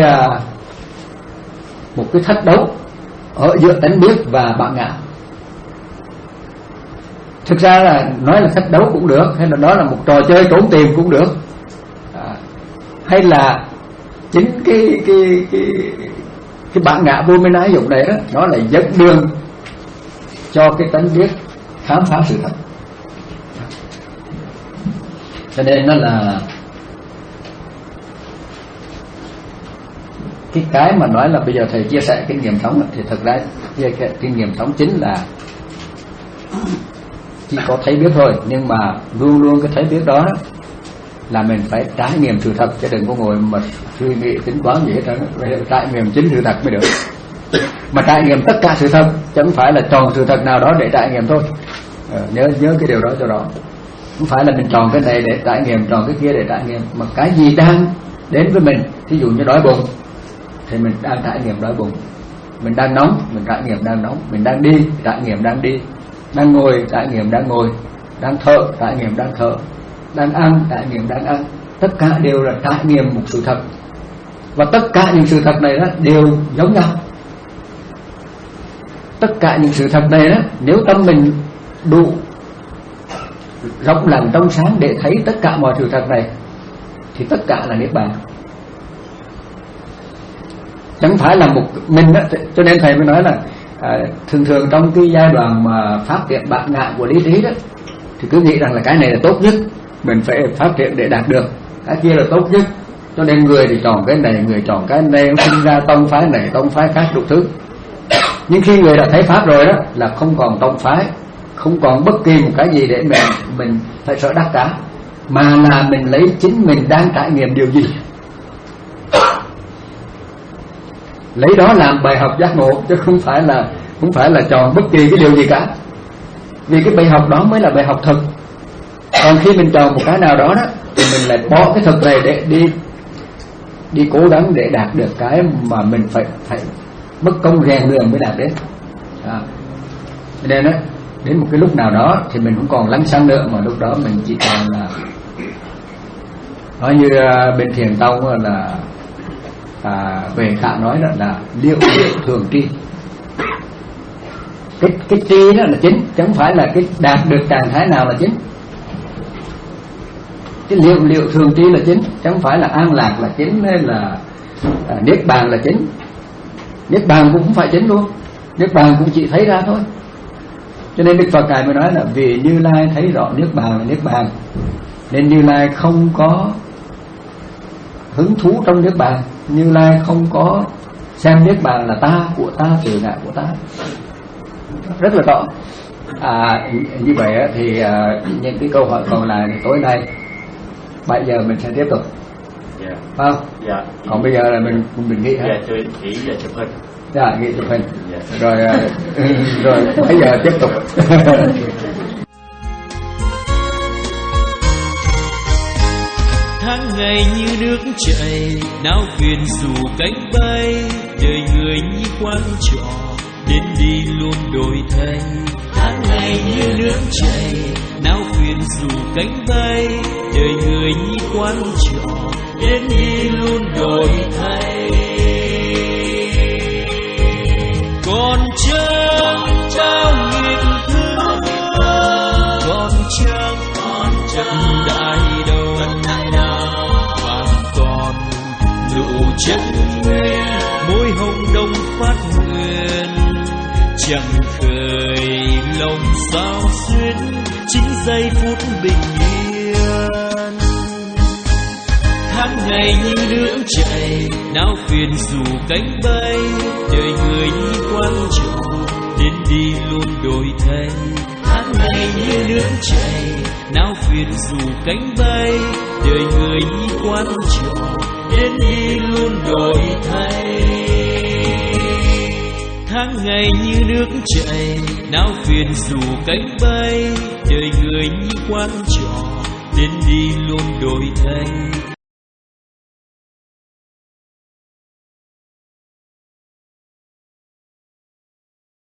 một cái thách đấu ở giữa tánh biết và bản ngã. Thực ra là nói là thách đấu cũng được, hay là đó là một trò chơi trốn tìm cũng được, à, hay là chính cái cái cái cái bản ngã vô minh ái dục này đó, nó là dẫn đường cho cái tánh biết khám phá sự thật. Cho nên nó là cái cái mà nói là bây giờ thầy chia sẻ kinh nghiệm sống, thì thực ra kinh nghiệm sống chính là chỉ có thấy biết thôi, nhưng mà luôn luôn cái thấy biết đó là mình phải trải nghiệm sự thật, chứ đừng có ngồi mà suy nghĩ tính toán gì hết trơn. Trải nghiệm chính sự thật mới được, mà trải nghiệm tất cả sự thật, chứ không phải là tròn sự thật nào đó để trải nghiệm thôi. Ờ, nhớ nhớ cái điều đó cho rõ. Không phải là mình chọn cái này để trải nghiệm, chọn cái kia để trải nghiệm, mà cái gì đang đến với mình. Ví dụ như đói bụng thì mình đang trải nghiệm đói bụng, mình đang nóng, mình trải nghiệm đang nóng, mình đang đi, trải nghiệm đang đi, đang ngồi, trải nghiệm đang ngồi, đang thở, trải nghiệm đang thở, đang ăn, trải nghiệm đang ăn. Tất cả đều là trải nghiệm một sự thật, và tất cả những sự thật này đó đều giống nhau. Tất cả những sự thật này đó, nếu tâm mình đủ rộng lặng trong sáng để thấy tất cả mọi sự thật này thì tất cả là niết bàn. Chẳng phải là một mình đó. Cho nên thầy mới nói là à, thường thường trong cái giai đoạn mà phát triển bát ngã của lý trí đó thì cứ nghĩ rằng là cái này là tốt nhất, mình phải phát triển để đạt được, cái kia là tốt nhất. Cho nên người thì chọn cái này, người chọn cái này, sinh ra tông phái này, tông phái khác, đủ thứ. Nhưng khi người đã thấy pháp rồi đó là không còn tông phái, không còn bất kỳ một cái gì để mình mình phải sợ đắc cả, mà là mình lấy chính mình đang trải nghiệm điều gì, lấy đó làm bài học giác ngộ, chứ không phải là không phải là chọn bất kỳ cái điều gì cả. Vì cái bài học đó mới là bài học thực. Còn khi mình chọn một cái nào đó đó thì mình lại bỏ cái thực này để đi đi cố gắng để đạt được cái mà mình phải phải mất công rèn luyện mới đạt đến. À, nên đó, đến một cái lúc nào đó thì mình không còn lắng xăng nữa, mà lúc đó mình chỉ còn là nói như uh, bên Thiền Tông là à, về Khả nói đó là liệu liệu thường tri. Cái cái tri đó là chính, chẳng phải là cái đạt được trạng thái nào là chính. Cái liệu liệu thường tri là chính, chẳng phải là an lạc là chính, hay là à, niết bàn là chính. Niết bàn cũng không phải chính luôn, niết bàn cũng chỉ thấy ra thôi. Cho nên Đức Phật Ngài mới nói là vì Như Lai thấy rõ niết bàn là niết bàn, nên Như Lai không có hứng thú trong niết bàn. Như Lai không có xem niết bàn là ta, của ta, tự ngã của ta. Rất là rõ. À, như vậy thì à, những cái câu hỏi còn lại thì tối nay bảy giờ mình sẽ tiếp tục. Dạ. Phải không? Dạ. Còn bây giờ là mình mình nghĩ dạ tôi chỉ giờ chụp hình. Dạ, nghĩ chụp hình. Dạ. Rồi rồi bây giờ tiếp tục. Tháng ngày như nước chảy, não phiền dù cánh bay, đời người như quán trọ, đến đi luôn đổi thay. Tháng ngày như nước chảy, não phiền dù cánh bay, đời người như quán trọ, đến đi luôn đổi thay. Còn trăng trao nghìn thứ, còn trăng còn trăng đại đâu, và còn nụ chân nguyên môi hồng đông phát nguyện, chẳng khởi lòng sao xuyên chính giây phút bình yên. Tháng ngày như nước chảy, não phiền dù cánh bay, đời người như quán trọ, đến đi luôn đổi thay. Tháng ngày như nước chảy, não phiền dù cánh bay, đời người như quán trọ, đến đi luôn đổi thay. Tháng ngày như nước chảy, não phiền dù cánh bay, đời người như quán trọ, đến đi luôn đổi thay.